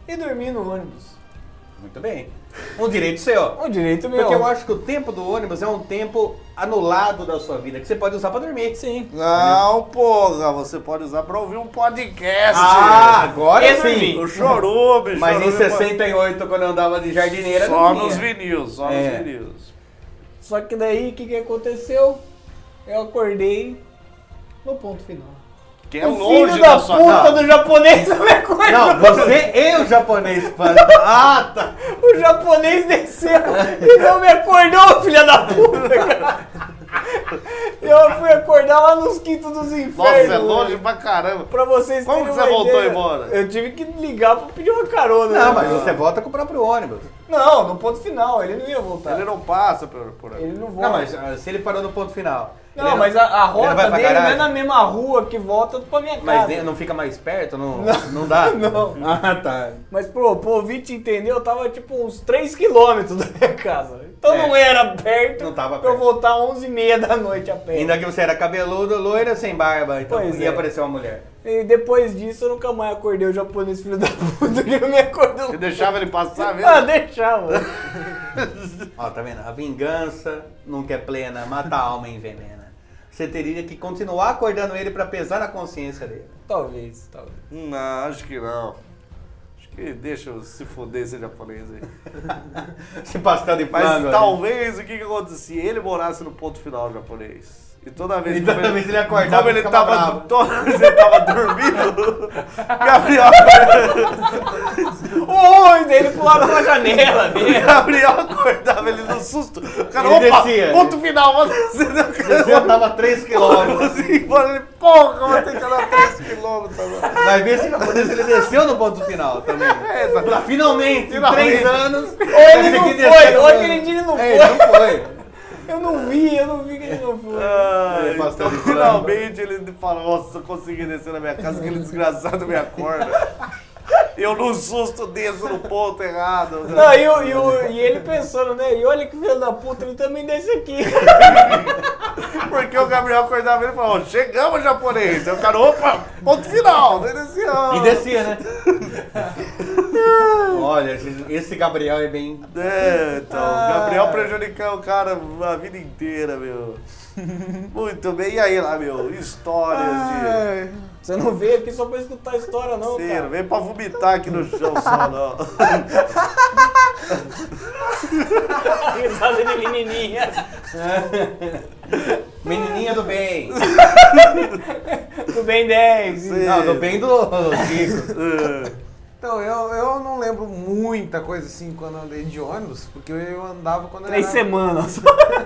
e dormir no ônibus. Muito bem. Um direito seu. Um direito meu. Porque eu acho que o tempo do ônibus é um tempo anulado da sua vida, que você pode usar pra dormir. Sim. Não, porra, você pode usar pra ouvir um podcast. Ah, agora Esse sim. dormir. O chorume, Mas em chorume, sessenta e oito, quando eu andava de jardineira, Só não nos tinha. vinil, só É. nos vinil. Só que daí, o que, que aconteceu? Eu acordei no ponto final. Que é o longe filho da, da sua puta casa. do japonês não me acordou. Não, você e o japonês. Ah, tá. O japonês desceu e não me acordou, filha da puta, cara. Eu fui acordar lá nos quintos dos infernos. Nossa, é velho. longe pra caramba. Pra vocês Como terem que uma você voltou ideia, embora? Eu tive que ligar pra pedir uma carona. Não, né? mas você volta com o próprio ônibus. Não, no ponto final, ele não ia voltar. Ele não passa por, por aí. Ele não volta. Não, mas ah, se ele parou no ponto final. Não, ele mas a, a ele não vai rota pra dele não é garagem? na mesma rua que volta pra minha Mas casa. nem- não fica mais perto? Não, não, dá? Não. Ah, tá. Mas pro, pro ouvinte entender, eu tava tipo uns três quilômetros da minha casa. Então É. não era perto Não tava pra eu perto. voltar às onze e meia da noite a pé. Ainda que você era cabeludo, loira, sem barba, então Pois ia é. aparecer uma mulher. E depois disso eu nunca mais acordei o japonês filho da puta que não me acordou. Você deixava ele passar mesmo? Ah, deixava. Ó, tá vendo? A vingança nunca é plena, mata a alma e envenena. Você teria que continuar acordando ele pra pesar na consciência dele. Talvez, talvez. Não, acho que não. Acho que deixa eu se fuder esse japonês aí. Esse pastel de Mas frango. né? talvez o que que acontecia? Ele morasse no ponto final japonês. E toda vez E toda como vez ele acordava, como ele ficava tava, bravo. toda vez ele tava dormindo, Gabriel, Oi, daí ele pulava pela janela dele. Gabriel acordava ele no susto. O cara, Ele opa, descia. ponto final, vou descer. O cara Você andava três quilômetros. assim, mano, ele, porra, vou ter que andar três quilômetros agora. Vai ver se japonês ele desceu no ponto final também. É, exato. Pra finalmente, Finalmente. em três anos. Ou ele não conseguir foi, descer ou no- aquele dia ele não É, foi. ele não foi. Eu não vi, eu não vi que ele não foi. Ah, É, pastel então, de frango. finalmente ele fala, nossa, eu consegui descer na minha casa, aquele desgraçado me acorda. Eu no susto desço no ponto errado. Não, e, o- e, o- e ele pensando, né? E olha que filho da puta, ele também desce aqui. Porque o Gabriel acordava e ele falou, chegamos, japonês. Aí o cara, opa, ponto final. Daí descia, ó. E descia, né? Olha, esse, esse Gabriel é bem... É, então, o Gabriel prejudicou o cara a vida inteira, meu. Muito bem, e aí lá, meu? Histórias de... Você não veio aqui só pra escutar a história, não, Sim, cara. não vem pra vomitar aqui no chão só, não. Risada de menininha. Menininha do bem. Do bem dez. Sim. Não, do bem do Kiko. Então, eu, eu não lembro muita coisa assim quando eu andei de ônibus, porque eu andava quando eu Três era... semanas.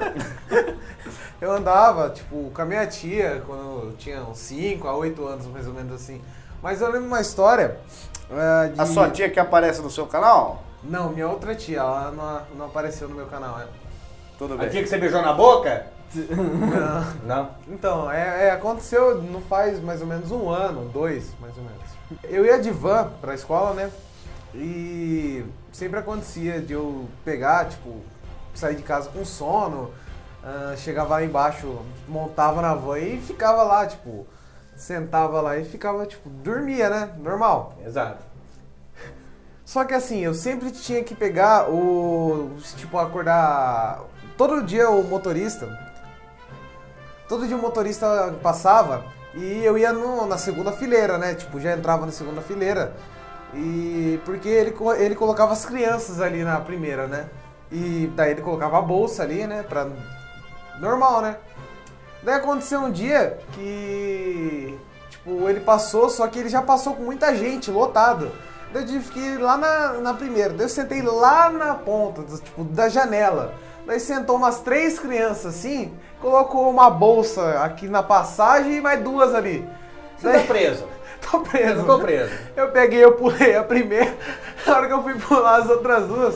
Eu andava, tipo, com a minha tia, quando eu tinha uns cinco a oito anos, mais ou menos assim. Mas eu lembro uma história eh, de... A sua tia que aparece no seu canal? Não, minha outra tia, ela não, não apareceu no meu canal. é. Tudo A bem. tia que você beijou na boca? Não. Então, é, é, aconteceu não faz mais ou menos um ano, dois, mais ou menos. Eu ia de van pra escola, né? E sempre acontecia de eu pegar, tipo, sair de casa com sono, ah, chegava lá embaixo, montava na van e ficava lá, tipo, sentava lá e ficava, tipo, dormia, né? Normal. Exato. Só que assim, eu sempre tinha que pegar o. Tipo, acordar. Todo dia o motorista. Todo dia o motorista passava e eu ia no- na segunda fileira, né? Tipo, já entrava na segunda fileira. E. Porque ele, co- ele colocava as crianças ali na primeira, né? E daí ele colocava a bolsa ali, né? Pra. Normal, né? Daí aconteceu um dia que. Tipo, ele passou, só que ele já passou com muita gente, lotado. Daí eu tive que ir lá na, na primeira. Daí eu sentei lá na ponta, do- tipo, da janela. Daí sentou umas três crianças assim, colocou uma bolsa aqui na passagem e mais duas ali. Você tá preso. Tô preso. Ficou preso. Eu peguei, eu pulei a primeira. Na hora que eu fui pular as outras duas.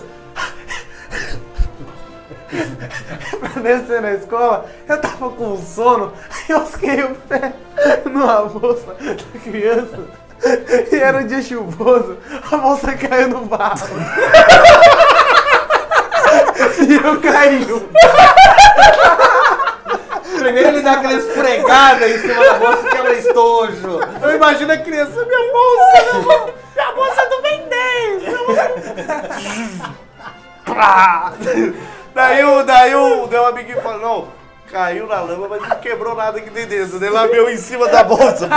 Pra descer na escola, eu tava com sono, aí eu fiquei o pé numa bolsa da criança. E era um dia chuvoso, a bolsa caiu no barro. E eu caí. Primeiro ele dá aquela esfregada em cima da bolsa, quebra estojo. Eu imagino a criança, minha bolsa, minha bolsa do Ben dez. Pá! Daí o, daí o meu amiguinho falou, não, caiu na lama, mas não quebrou nada aqui dentro. Ele lambeu em cima da bolsa.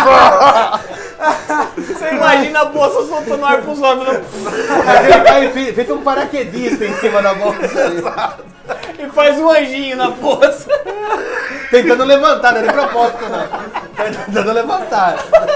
Você imagina a bolsa soltando ar pros homens. Ele cai fe- feito um paraquedista em cima da bolsa. E faz um anjinho na bolsa. Tentando levantar, não é de propósito, não. Tentando levantar.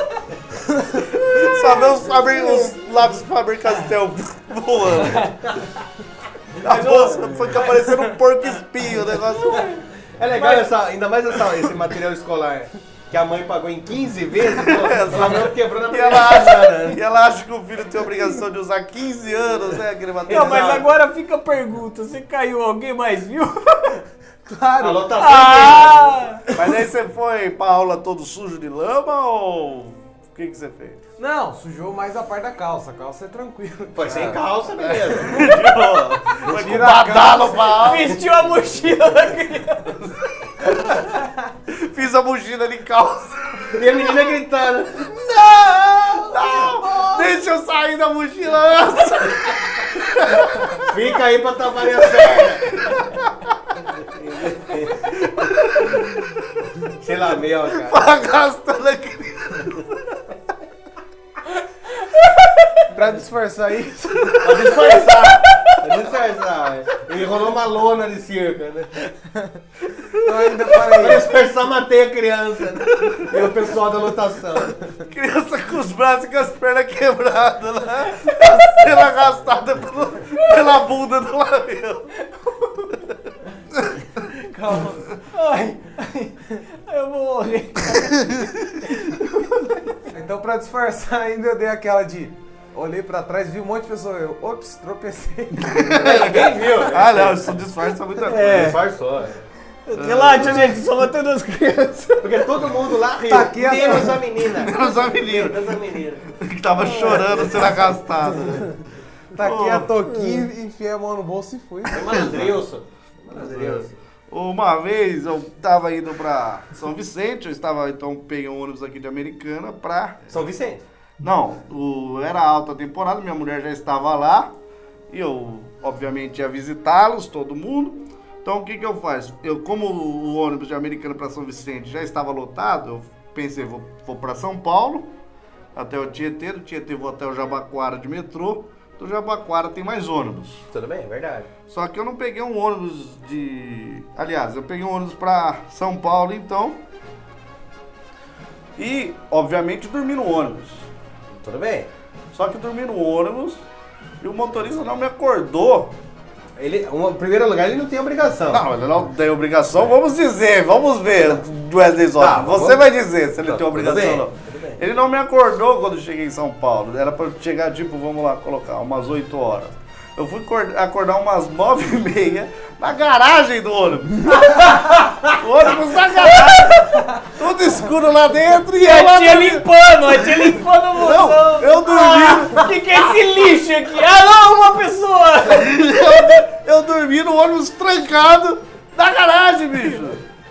Só vê os, fabri- os lápis Faber-Castell voando. A bolsa foi que aparecendo um porco espinho, o negócio. É legal essa, ainda mais essa, esse material escolar que a mãe pagou em quinze vezes, pô, ela não quebrou na E primeira ela, acha, semana. e ela acha que o filho tem a obrigação de usar quinze anos, né, aquele material. Não, mas agora fica a pergunta, você caiu, alguém mais viu? Claro. A lotação Ah! Mas aí você foi pra aula todo sujo de lama ou o que, que você fez? Não, sujou mais a parte da calça. A calça é tranquilo. foi sem calça, beleza. Foi com Tira a badalo pra aula, Vestiu a mochila da criança. fiz a mochila de calça. E a menina gritando. Não, deixa eu sair da mochila antes. Fica aí pra trabalhar a perna. Sei lá, meu, cara. Pra gastando a criança. Pra disfarçar isso. Pra disfarçar. Pra disfarçar. é. Ele rolou uma lona de circo, né? Eu ainda Pra falei. disfarçar, matei a criança. Né? E o pessoal da lotação. Criança com os braços e com as pernas quebradas lá, sendo arrastada pelo, pela bunda do Lameu. Calma. Ai, ai, eu vou morrer. Então, pra disfarçar ainda, eu dei aquela de... Olhei pra trás, vi um monte de pessoa. Eu, ops, tropecei. Ninguém viu. Ah, não, isso disfarça muita coisa. É. Disfarçou. é. Relaxa, gente, só matando as crianças. Porque todo mundo lá riu. Tá quieto. Menos a menina. Menos a menina. Menos a menina. Que tava chorando, sendo arrastada. Taquei Oh. a toquinha, enfiei a mão no bolso e fui. É malandrilson. Malandrilson. Uma vez eu tava indo pra São Vicente, eu estava, então, peguei um ônibus aqui de Americana pra... São Vicente. Não, o, era alta temporada, minha mulher já estava lá e eu, obviamente, ia visitá-los, todo mundo. Então, o que que eu faço? Eu, como o ônibus de Americana para São Vicente já estava lotado, eu pensei, vou, vou para São Paulo, até o Tietê, do Tietê vou até o Jabaquara de metrô, do Jabaquara tem mais ônibus. Tudo bem, é verdade. Só que eu não peguei um ônibus de... Aliás, eu peguei um ônibus para São Paulo, então, e, obviamente, dormi no ônibus. Tudo bem. Só que dormi no ônibus e o motorista não me acordou. Ele, um, em primeiro lugar, ele não tem obrigação. Não, ele não tem obrigação. Vamos dizer, vamos ver, Wesley Zó. Tá, Você vamos- vai dizer se ele Tá, tem obrigação tudo ou bem, não. tudo bem. Ele não me acordou quando eu cheguei em São Paulo. Era pra eu chegar, tipo, vamos lá, colocar umas oito horas. Eu fui cor- acordar umas nove e meia na garagem do ônibus. O ônibus na garagem. Tudo escuro lá dentro e E eu a lá tia dentro. limpando, a tia limpando o moção. Não, eu dormi. O que, que é esse lixo aqui? Ah, não, uma pessoa. Eu, eu dormi no ônibus trancado na garagem, bicho.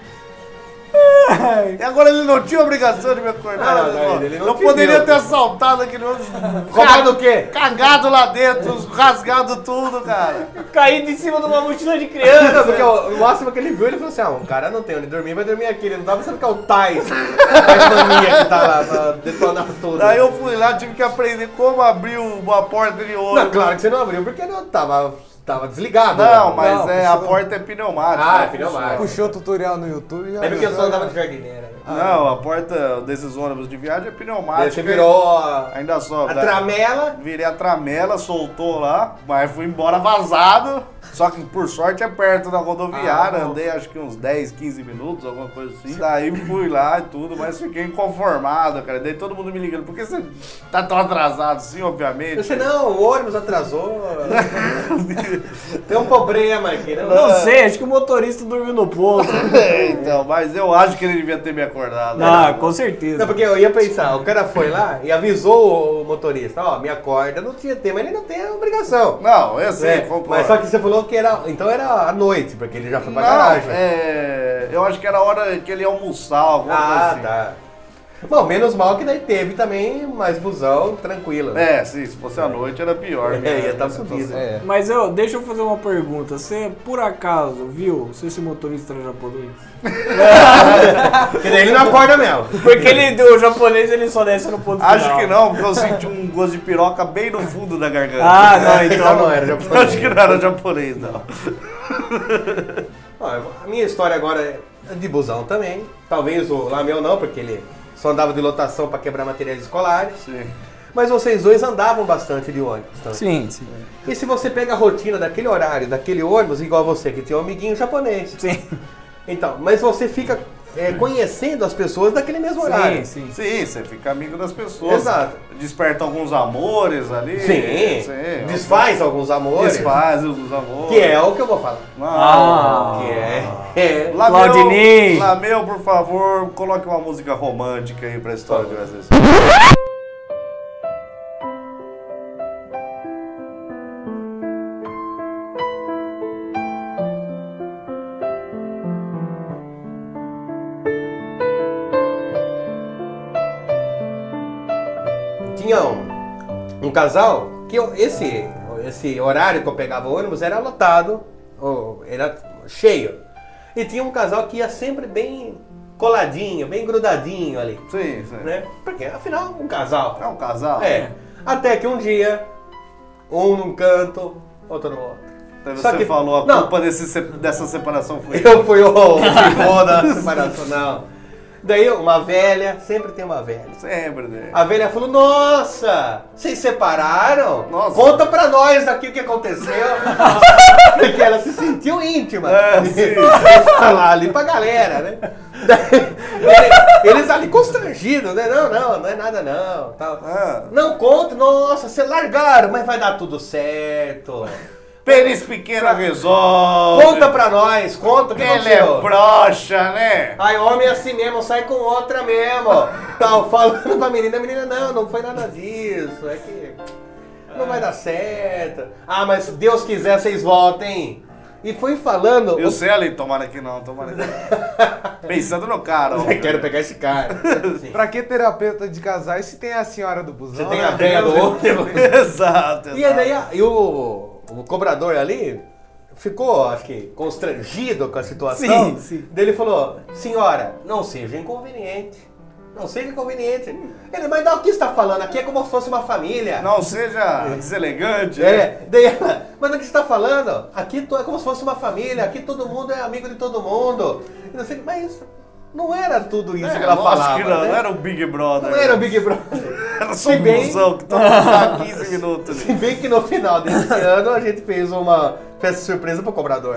E agora ele não tinha obrigação de me acordar. Não, né, não, irmão? ele não eu te poderia viu. ter assaltado aquele ônibus. Roubado o quê? Cagado lá dentro, rasgado tudo, cara. Caído em cima de uma mochila de Não, criança. porque o, o máximo que ele viu, ele falou assim, ah, o cara não tem onde dormir, vai dormir aqui. Ele não tá pensando que é o Tais, a mania que tá lá pra detonar tudo. Daí eu fui lá, tive que aprender como abrir uma porta de ônibus. Não, claro que você não abriu, porque não tava, tava desligado. Não, né? mas Não, é, a puxou. porta é pneumática. Ah, né, é pneumática. funciona. Puxou o tutorial no YouTube. já É porque eu só já- andava de jardineira. né? Não, a porta desses ônibus de viagem é pneumática. Daí você virou a, Ainda só. a dá- tramela. Virei a tramela, soltou lá, mas fui embora vazado. Só que por sorte é perto da rodoviária, Ah, bom. andei acho que uns dez, quinze minutos, alguma coisa assim. Daí fui lá e tudo, mas fiquei inconformado, cara. Daí todo mundo me ligando, por que você tá tão atrasado assim, obviamente? Eu disse, não, o ônibus atrasou. Tem um problema aqui, né? Não sei, acho que o motorista dormiu no ponto. É, então, mas eu acho que ele devia ter me acordado. Ah, né? com certeza. Não, porque eu ia pensar, o cara foi lá e avisou o motorista, ó, me acorda, não tinha tempo, mas ele não tem a obrigação. Não, eu sei, É, concordo. mas só que você falou que era, então era à noite, porque ele já foi pra Não, garagem. é, eu acho que era a hora que ele ia almoçar, alguma coisa Ah, assim. tá. Bom, menos mal que daí teve também mais busão tranquilo. né? É, sim, se fosse à noite era pior. É, né? ia tá Essa fudido. situação. É. Mas eu, deixa eu fazer uma pergunta. Você, por acaso, viu se esse motorista era japonês? Porque daí ele não acorda mesmo. Porque ele, o japonês ele só desce no ponto Acho final. que não, porque eu senti um gosto de piroca bem no fundo da garganta. Ah, não, então, Então não era japonês. Acho que não era japonês, não. Ó, a minha história agora é de busão também. Talvez o Lameu não, porque ele só andava de lotação para quebrar materiais escolares. Sim. Mas vocês dois andavam bastante de ônibus também. Sim, sim. E se você pega a rotina daquele horário, daquele ônibus, igual você, que tem um amiguinho japonês. Sim. Então, mas você fica é, conhecendo as pessoas daquele mesmo horário. Sim, sim. Sim, você fica amigo das pessoas. Exato. Desperta alguns amores ali. Sim. Sim. Desfaz alguns amores. Desfaz alguns amores. Que é o que eu vou falar. Ah. Que é. é. Lameu, Claudinei. Lameu, por favor, coloque uma música romântica aí pra história de Wesley. Tinha um, um casal que eu- esse, esse horário que eu pegava o ônibus era lotado, ou era cheio. E tinha um casal que ia sempre bem coladinho, bem grudadinho ali. Sim, sim. Né? Porque afinal, um casal. É um casal? É. Até que um dia, um num canto, outro no outro. Então Só você que- falou, a não. culpa desse, se- dessa separação foi. Eu fui o pivô da separação, não. Daí uma velha, sempre tem uma velha. Sempre, né? A velha falou, nossa, vocês separaram? Nossa. Conta pra nós aqui o que aconteceu. Porque ela se sentiu íntima. É, sim. Falar ali pra galera, né? Daí, eles ali constrangidos, né? Não, não, não é nada não. Tal. Ah. Não conta, nossa, vocês largaram, mas vai dar tudo certo. Pênis pequeno resolve. Conta pra nós, conta o que Ele é aconteceu. broxa, né? Ai, homem é assim mesmo, sai com outra mesmo. Tal, falando pra menina, a menina, não, não foi nada disso. É que não vai dar certo. Ah, mas se Deus quiser, vocês voltem. E fui falando. E o Celi, tomara que não, tomara que não. Pensando no cara, ó. Eu quero pegar esse cara. Sim. Pra que terapeuta de casais se tem a senhora do busão? Você tem a né? velha do ônibus. Exato, E exato. daí a- e o, o cobrador ali ficou, acho que, constrangido com a situação. Sim, sim. Daí ele falou, senhora, não seja inconveniente. Não seja inconveniente. Ele, mas da o que está falando? Aqui é como se fosse uma família. Não seja deselegante. né? É, daí ela, mas do que você está falando? Aqui to- é como se fosse uma família, aqui todo mundo é amigo de todo mundo. E não sei, mas isso não era tudo isso É, que ela lógico falava. que não, né? não era o Big Brother. Não era o Big Brother. Era só Se um bem- busão que todo mundo tá quinze minutos Se ali. bem que no final desse ano a gente fez uma festa surpresa pro cobrador.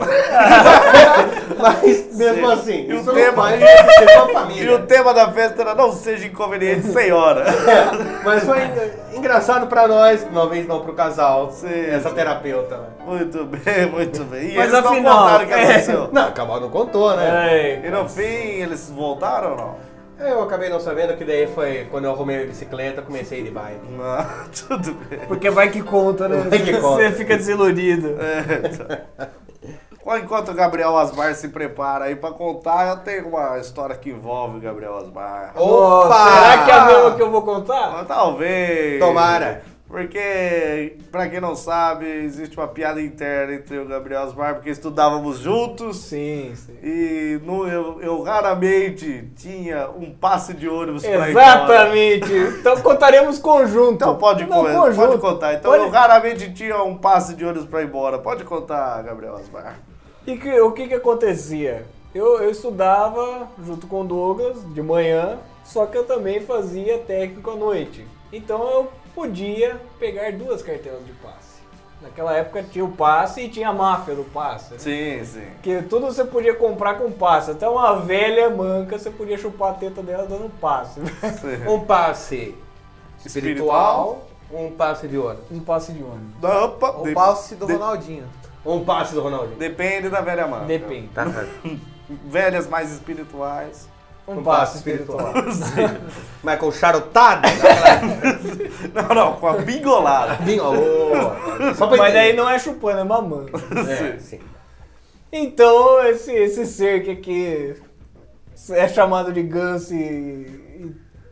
Mas mesmo Sim. assim, E o isso tema- não faz a gente ser uma E família. o tema da festa era não seja inconveniente, senhora. Mas foi en- engraçado pra nós, uma vez não pro casal, Sim, essa sim. terapeuta. Né? Muito bem, muito bem. E Mas eles não afinal, contaram o que é. aconteceu. Não, acabou não contou, né? É, E no fim, eles voltaram ou não? Eu acabei não sabendo que daí foi quando eu arrumei minha bicicleta, comecei de bike. Não, tudo bem. porque vai que conta, né? Vai que conta. Você fica desiludido. Enquanto o Gabriel Asmar se prepara aí pra contar, eu tenho uma história que envolve o Gabriel Asmar. Opa! Será que é a mesma que eu vou contar? Talvez. Tomara. Porque, pra quem não sabe, existe uma piada interna entre o Gabriel Asmar, porque estudávamos juntos. Sim, sim. E no, eu, eu raramente tinha um passe de ônibus pra ir embora. Exatamente. Então contaremos conjunto. Então pode, Não, co- conjunto. pode contar. Então Pode- eu raramente tinha um passe de ônibus pra ir embora. Pode contar, Gabriel Asmar. E que- o que que acontecia? Eu, eu estudava junto com o Douglas de manhã, só que eu também fazia técnico à noite. Então eu podia pegar duas cartelas de passe. Naquela época tinha o passe e tinha a máfia do passe. Né? Sim, sim. Que tudo você podia comprar com passe. Até uma velha manca você podia chupar a teta dela dando passe. Um passe espiritual, um passe de ônibus. Um passe de ônibus. Opa, O de- passe do de- Ronaldinho. Um passe do Ronaldinho. Depende da velha mãe. Depende. Tá certo. Velhas mais espirituais. Um, Um passe passe espiritual. Mas com charutada? Não, não, com a bingolada. Bingo. Oh, só pra Mas entender. daí não é chupando, é mamando. É, sim. Então, esse, esse ser que aqui é chamado de Gans e, e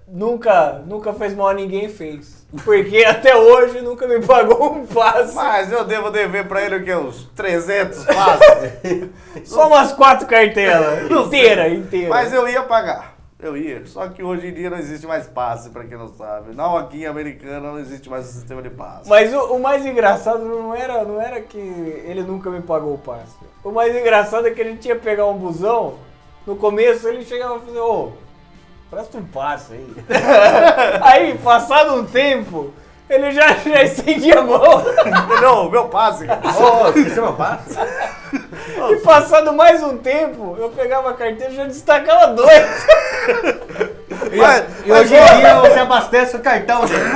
nunca, nunca fez mal a ninguém, fez. Porque até hoje nunca me pagou um passe. Mas eu devo dever pra ele o quê? Uns trezentos passes? Só umas quatro cartelas. Inteira, inteira. Mas eu ia pagar. Eu ia. Só que hoje em dia não existe mais passe, pra quem não sabe. Não, aqui em Americana não existe mais o sistema de passe. Mas o, o mais engraçado não era, não era que ele nunca me pagou o passe. O mais engraçado é que ele tinha que pegar um busão. No começo ele chegava e falava, ô, presta um passe aí. Aí, passado um tempo, ele já, já estendia a mão. Não, meu passe. Ô, esqueceu meu passe? E passado mais um tempo, eu pegava a carteira e já destacava dois. Mas, E hoje em dia você abastece o cartão.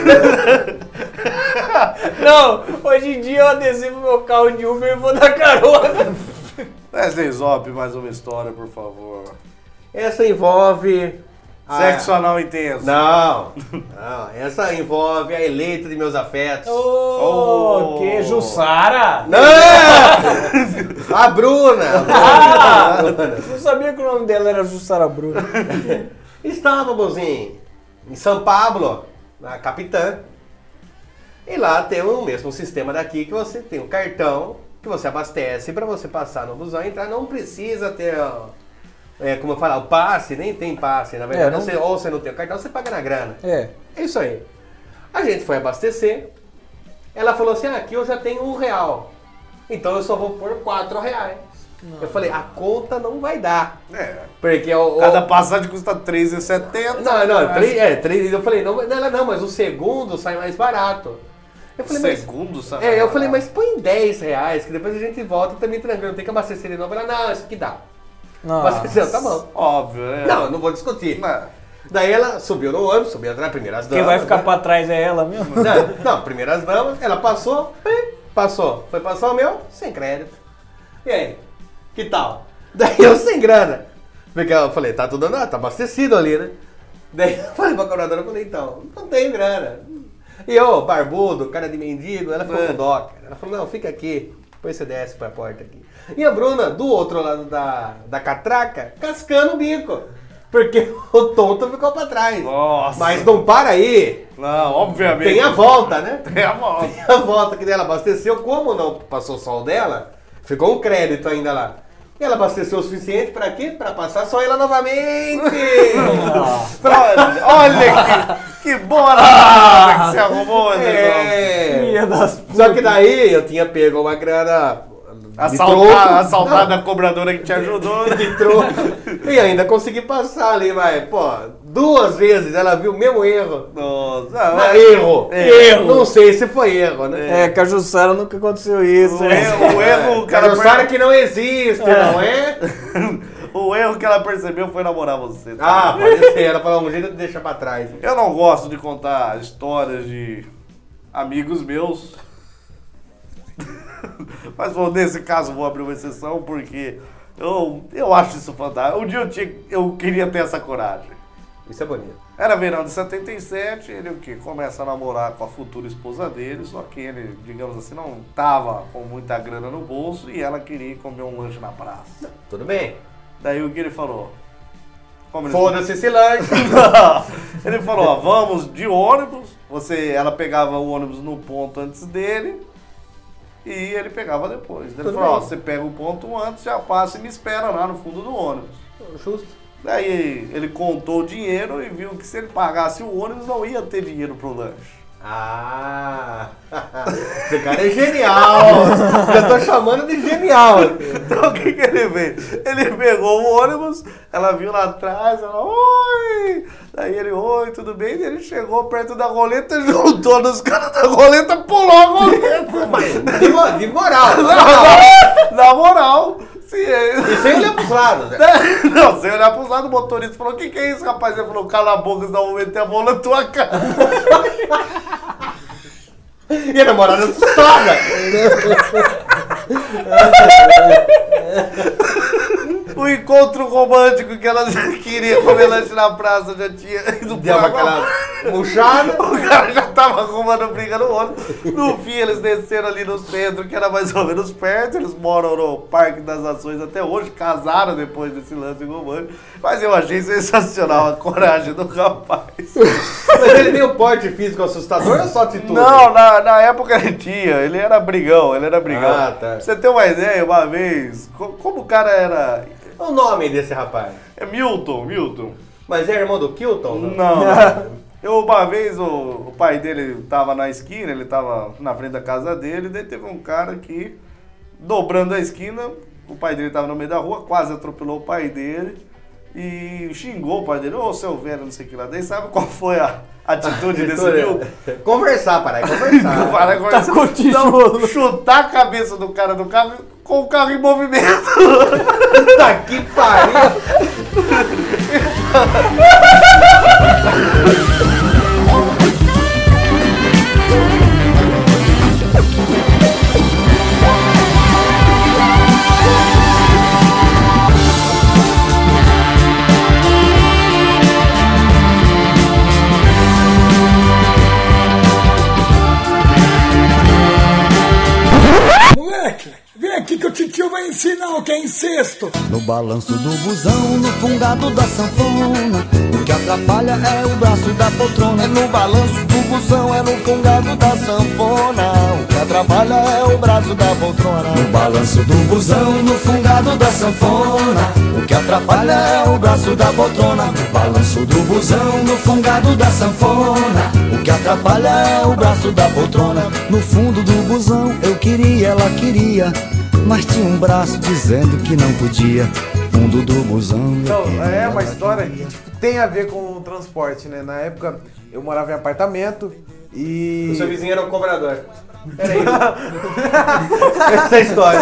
Não, hoje em dia eu adesivo meu carro de Uber e vou dar carona. Wesley Zop, mais uma história, por favor. Essa envolve... a- Sexo anal intenso. Não, não, essa envolve a eleita de meus afetos. Ô, Oh. que Jussara? Não! A Bruna! Ah, não sabia que o nome dela era Jussara Bruno. Estávamos em, em São Paulo, na Capitã. E lá tem o mesmo sistema daqui, que você tem um cartão que você abastece para você passar no busão e entrar. Não precisa ter, ó, é, como eu falar, o passe, nem tem passe. Na verdade, É, não- você, ou você não tem o cartão, você paga na grana. É. É isso aí. A gente foi abastecer. Ela falou assim, ah, aqui eu já tenho um real. Então eu só vou pôr quatro reais. Eu falei, a conta não vai dar. É. Porque o... o- Cada passagem custa três reais e setenta Não, não, Mas- três, é, três, eu falei, não, não, não, mas o segundo sai mais barato. Eu falei, mas... Segundo, sabe? É, eu falei, mas põe dez reais, que depois a gente volta também tranquilo, não tem que abastecer de novo. Ela, não, isso aqui dá. Abasteceu, tá bom. Óbvio, né? Não, eu não vou discutir. Não. Daí ela subiu no ônibus, subiu atrás, primeiras damas. Quem vai ficar né? pra trás é ela mesmo? Não, não, primeiras damas, ela passou, pim, passou. Foi passar o meu, sem crédito. E aí, que tal? Daí eu sem grana. Porque eu falei, tá tudo andando, tá abastecido ali, né? Daí eu falei pra cobradora, eu falei, então, não tenho grana. E eu, barbudo, cara de mendigo, ela ficou com dó, cara. Ela falou, não, fica aqui, depois você desce pra porta aqui. E a Bruna, do outro lado da, da catraca, cascando o bico. Porque o tonto ficou pra trás. Nossa. Mas não para aí. Não, obviamente. Tem a volta, né? Tem a volta. Tem a volta que dela abasteceu. Como não passou só o dela, ficou um crédito ainda lá. E ela abasteceu o suficiente pra quê? Pra passar só ela novamente. Olha, olha que, que boa namorada que você arrumou, Wesley Zop. É. Filha das putas. Só que daí eu tinha pego uma grana de Assaltar, troco. assaltar da cobradora que te ajudou, né? De troco. E ainda consegui passar ali, mas, pô, duas vezes ela viu o mesmo erro. Nossa, Não, erro. Erro. Não sei se foi erro, né? É, com a Jussara nunca aconteceu isso. O né? erro, o erro, o cara Cara, sabe que não existe, não é? O erro que ela percebeu foi namorar você. tá? Ah, pode ser. Ela falou um jeito de deixar pra trás. Eu não gosto de contar histórias de amigos meus. Mas bom, nesse caso vou abrir uma exceção porque eu, eu acho isso fantástico. Um dia eu, tinha, eu queria ter essa coragem. Isso é bonito. Era verão de setenta e sete, ele o quê? Começa a namorar com a futura esposa dele, só que ele, digamos assim, não tava com muita grana no bolso e ela queria ir comer um lanche na praça. Tudo bem. Daí o que ele falou? Como ele Foda-se esse lanche. Ele falou, ó, vamos de ônibus. Você, ela pegava o ônibus no ponto antes dele e ele pegava depois. Ele Tudo falou, ó, bem. você pega o ponto antes, já passa e me espera lá no fundo do ônibus. Justo. Daí ele contou o dinheiro e viu que se ele pagasse o ônibus não ia ter dinheiro pro lanche. Ah, esse cara é genial. Já tô chamando de genial. Então o que, que ele fez? Ele pegou o ônibus, ela viu lá atrás, ela, oi! Daí ele, oi, tudo bem? E ele chegou perto da roleta, juntou nos caras da roleta, pulou a roleta. Mas de, mo- de moral. Na, na moral, se E sem olhar pros lados, né? Não, sem olhar pros lados, o motorista falou, o que, que é isso, rapaz? Ele falou, cala a boca, senão eu vou meter a mão na tua cara. E a namorada assustada. o encontro romântico que ela queria comer lanche na praça já tinha ido Deu pra aquela murchada. O cara já tava arrumando briga no ônibus. No fim, eles desceram ali no centro, que era mais ou menos perto. Eles moram no Parque das Nações até hoje. Casaram depois desse lance romântico. Mas eu achei sensacional a coragem do rapaz. Mas ele tem o porte físico assustador ou só atitude? Não, na, na época ele tinha. Ele era brigão, ele era brigão. Ah, tá. Pra você ter uma ideia, uma vez, co- como o cara era... Qual o nome desse rapaz? É Milton, Milton. Mas é irmão do Kilton? Não. Eu, uma vez, o, o pai dele tava na esquina, ele tava na frente da casa dele, daí teve um cara que, dobrando a esquina, o pai dele tava no meio da rua, quase atropelou o pai dele e xingou o pai dele, ô seu velho, não sei o que lá. Daí sabe qual foi a atitude desse Milton? Conversar, parar, conversar. Para com Tá isso. com tijolo. Não, chutar a cabeça do cara do carro com o carro em movimento. Puta que pariu! Moleque, vem aqui que o titio vai ensinar o que é incesto. No balanço do busão, no fungado da sanfona, o que atrapalha é o braço da poltrona. É no balanço do busão, é no fungado da sanfona, o que atrapalha é o braço da poltrona. No balanço do busão, no fungado da sanfona, o que atrapalha é o braço da poltrona. No balanço do busão, no fungado da sanfona, o que atrapalha é o braço da poltrona. No fundo do busão, eu queria, ela queria, mas tinha um braço dizendo que não podia. Fundo do busão. eu Então, queria, é uma ela história que tipo, tem a ver com o transporte, né? Na época eu morava em apartamento e. O seu vizinho era um cobrador. Era isso. Essa é a história.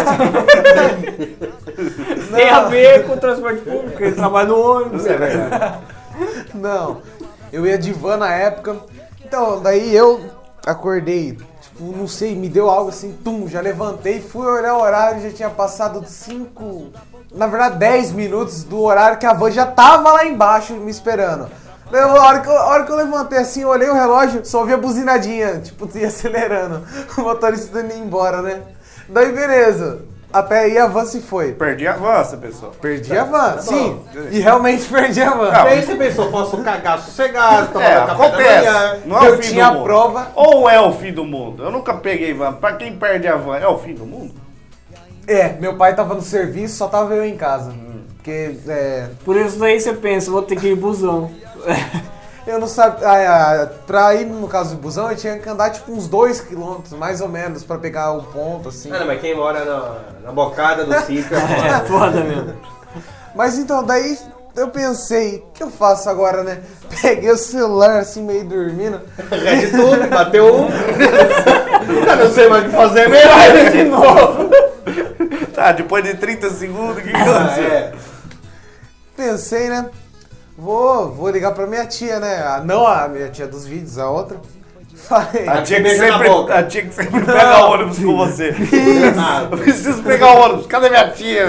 Tem a ver com o transporte público, ele trabalha no ônibus. É verdade. Não, eu ia de van na época. Então, daí eu acordei, tipo, não sei, me deu algo assim, tum, já levantei, fui olhar o horário, já tinha passado cinco, na verdade dez minutos do horário que a van já tava lá embaixo me esperando. Daí, a hora que eu, a hora que eu levantei assim, eu olhei o relógio, só ouvi a buzinadinha, tipo, ia acelerando, o motorista indo embora, né? Daí beleza, até aí a van se foi. Perdi a avança, pessoal. Perdi a van, sim, e realmente perdi a van. E aí você pensou, posso cagar sossegado, tomar É, um café da acontece. manhã. Não é Eu o fim tinha do a mundo. prova. Ou é o fim do mundo? Eu nunca peguei van. Pra quem perde a van, é o fim do mundo? É, meu pai tava no serviço, só tava eu em casa. Porque, é, Por isso daí você pensa, vou ter que ir busão. eu não sabia. Ah, ah, pra ir no caso do busão, eu tinha que andar tipo uns dois quilômetros, mais ou menos, pra pegar o ponto, assim. Ah, não, mas quem mora na, na bocada do sítio é É foda. foda mesmo. Mas então, daí eu pensei, o que eu faço agora, né? Peguei o celular assim, meio dormindo. Red Tube, bateu um. Eu não sei mais o que fazer, melhor de novo. Tá, depois de trinta segundos, o que que Ah, aconteceu? é. Pensei, né? Vou, vou ligar pra minha tia, né? A- não a minha tia dos vídeos, a outra. Falei. A tia que Beijo na sempre, boca. a tia que sempre pega o ônibus com você. Ah, Eu preciso pegar o ônibus. Cadê minha tia?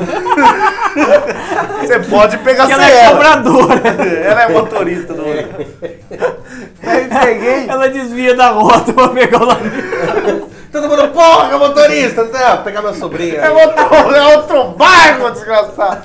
Você pode pegar Porque sem ela é ela. cobradora. Ela é motorista do ônibus. Aí peguei. Ela desvia da rota pra pegar o lado. todo mundo, porra, motorista. Tá, vou pegar meu sobrinho. É aí. outro, é outro bairro, desgraçado.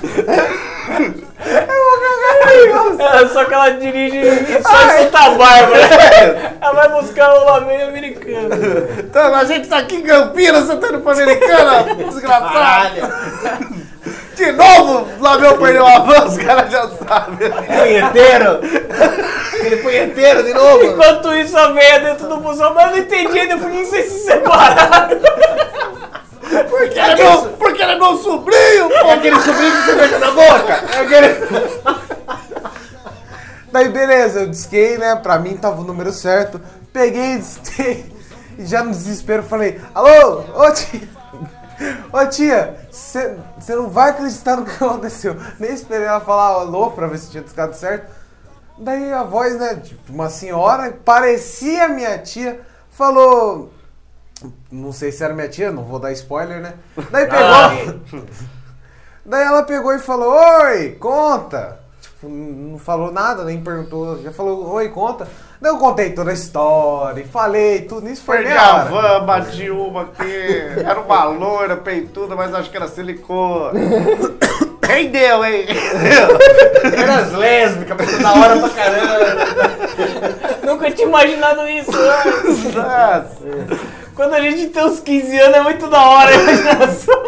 É, só que ela dirige só em Santa Bárbara. Ela vai buscar o Lamento americano. Então, a gente tá aqui em Campinas, você tá indo pra Americana, desgraçado. Caralho. De novo, lá meu perdeu a van, os caras já sabem. Punheteiro. Aquele punheteiro de novo. Enquanto isso, a véia dentro do busão, mas eu não entendi ainda por que vocês se separaram. Porque ele é meu, porque ele é meu sobrinho, É pô. aquele sobrinho que você beija na boca. É aquele... Daí beleza, eu disquei, né? Pra mim tava o número certo. Peguei, disquei. E já no desespero falei, alô, ô tia. Ô tia, você não vai acreditar no que aconteceu. Nem esperei ela falar alô pra ver se tinha discado certo. Daí a voz, né, de uma senhora, parecia minha tia, falou... Não sei se era minha tia, não vou dar spoiler, né? Daí pegou... Ah, Daí ela pegou e falou, oi, conta. Tipo, não falou nada, nem perguntou, já falou, oi, conta. Daí eu contei toda a história, falei tudo, isso foi Perdi meia a hora. van, bati uma aqui, era uma loira, peituda, mas acho que era silicone. Rendeu, hein? Era as lésbicas, puta da hora pra caramba. Nunca tinha imaginado isso antes. Nossa. Quando a gente tem uns quinze anos é muito da hora a imaginação.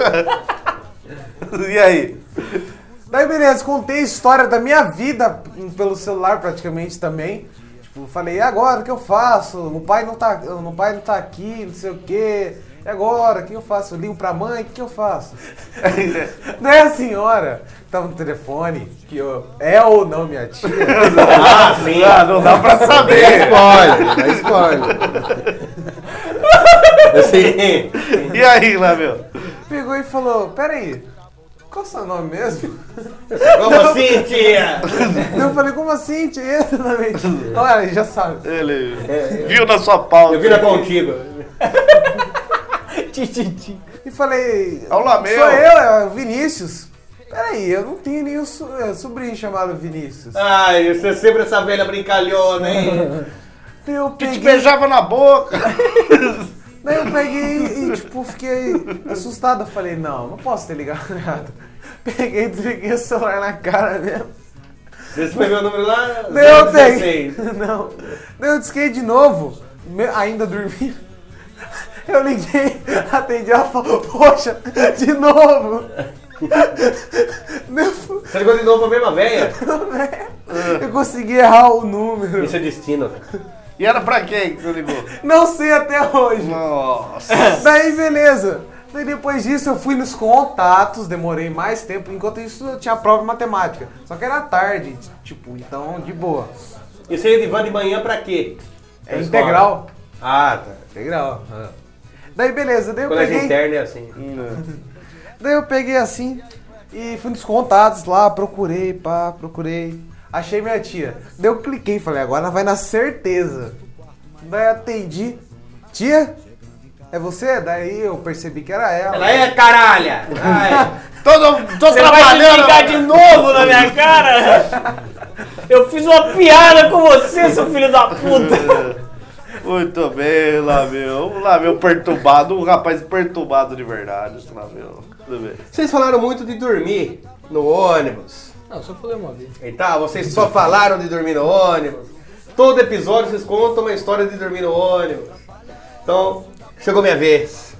E aí? Daí beleza, contei a história da minha vida pelo celular praticamente também. Tipo, falei, e agora, o que eu faço? O pai não tá, o pai não tá aqui, não sei o quê. E agora, o que eu faço? Eu ligo pra mãe, o que eu faço? Daí a senhora tava no telefone, que eu, é ou não minha tia? Ah, sim. Ah, não dá pra saber. Spoiler, dá spoiler. Assim. E aí, lá, meu? Pegou e falou, peraí, qual é o seu nome mesmo? Como assim, tia? Eu falei, como assim, tia? Exatamente. Olha, ele já sabe. Ele viu na sua pauta. Eu vi na contigo. Tititi. E falei, É o Lameu. sou eu, é o Vinícius. Peraí, eu não tenho nenhum so- é, sobrinho chamado Vinícius. Ai, você é sempre essa velha brincalhona, hein? Daí eu Que te peguei, beijava na boca. daí eu peguei e, tipo, fiquei assustado. Eu falei, não, não posso ter ligado errado. Peguei e desliguei o celular na cara mesmo. Você escreveu o número lá? Daí eu zero peguei. dezesseis. Não. Daí eu disquei de novo, me- ainda dormindo. Eu liguei, atendi, ela falou, poxa, de novo. Meu, Você ligou de novo pra mesma velha? eu consegui errar o número. Isso é destino, cara. E era pra quem que você ligou? Não sei até hoje. Nossa. Daí, beleza. Daí depois disso eu fui nos contatos, demorei mais tempo. Enquanto isso eu tinha prova de matemática. Só que era tarde, tipo, então de boa. E você ia de van de manhã pra quê? É Pra integral. escola. Ah, tá. Integral. Daí beleza, daí eu Colégio peguei. interno é assim. Daí eu peguei assim e fui nos contatos lá, procurei, pá, procurei. Achei minha tia. Daí eu cliquei e falei, agora vai na certeza. Daí eu atendi. Tia? É você? Daí eu percebi que era ela. Ela é caralha! Ai. Todo, tô Você vai trabalhando. desligar de novo na minha cara? Eu fiz uma piada com você, seu filho da puta. Muito bem, Lameu. O Lameu perturbado, um rapaz perturbado de verdade, esse Lameu. Tudo bem. Vocês falaram muito de dormir no ônibus. Não, só falei uma vez. E tal, vocês só falaram de dormir no ônibus. Todo episódio vocês contam uma história de dormir no ônibus. Então, chegou minha vez.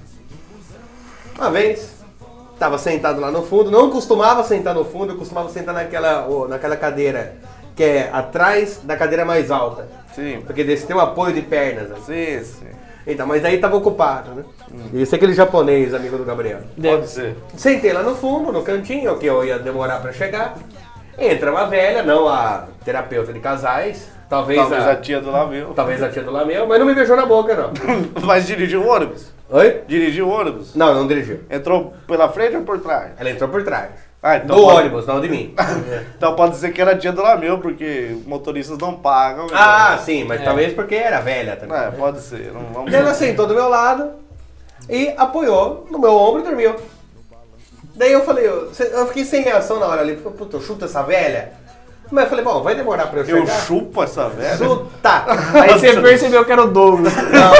Uma vez, tava sentado lá no fundo, não costumava sentar no fundo, eu costumava sentar naquela, oh, naquela cadeira que é atrás da cadeira mais alta. Sim. Porque desse tem um apoio de pernas. Assim. Sim, sim. Então, mas daí tava ocupado, né? E esse é aquele japonês, amigo do Gabriel. Pode ser. Sentei lá no fundo, no cantinho, que eu ia demorar pra chegar. Entra uma velha, não a terapeuta de casais, talvez, Talvez a, a tia do Lameu. talvez a tia do Lameu, mas não me beijou na boca, não. Mas dirigiu o ônibus? Oi? Dirigiu o ônibus? Não, não dirigiu. Entrou pela frente ou por trás? Ela entrou por trás. Ah, então do pode- ônibus, não de mim. Então pode dizer que era a tia do Lameu, porque motoristas não pagam. Ah, sim, mas talvez porque era velha também. É, pode ser. Não vamos... Ela sentou do meu lado e apoiou no meu ombro e dormiu. Daí eu falei, eu, eu fiquei sem reação na hora ali. Puta, eu chuto essa velha. Mas eu falei, bom, vai demorar pra eu Eu chegar. chupo essa velha. Chuta! Aí você percebeu que era o Douglas.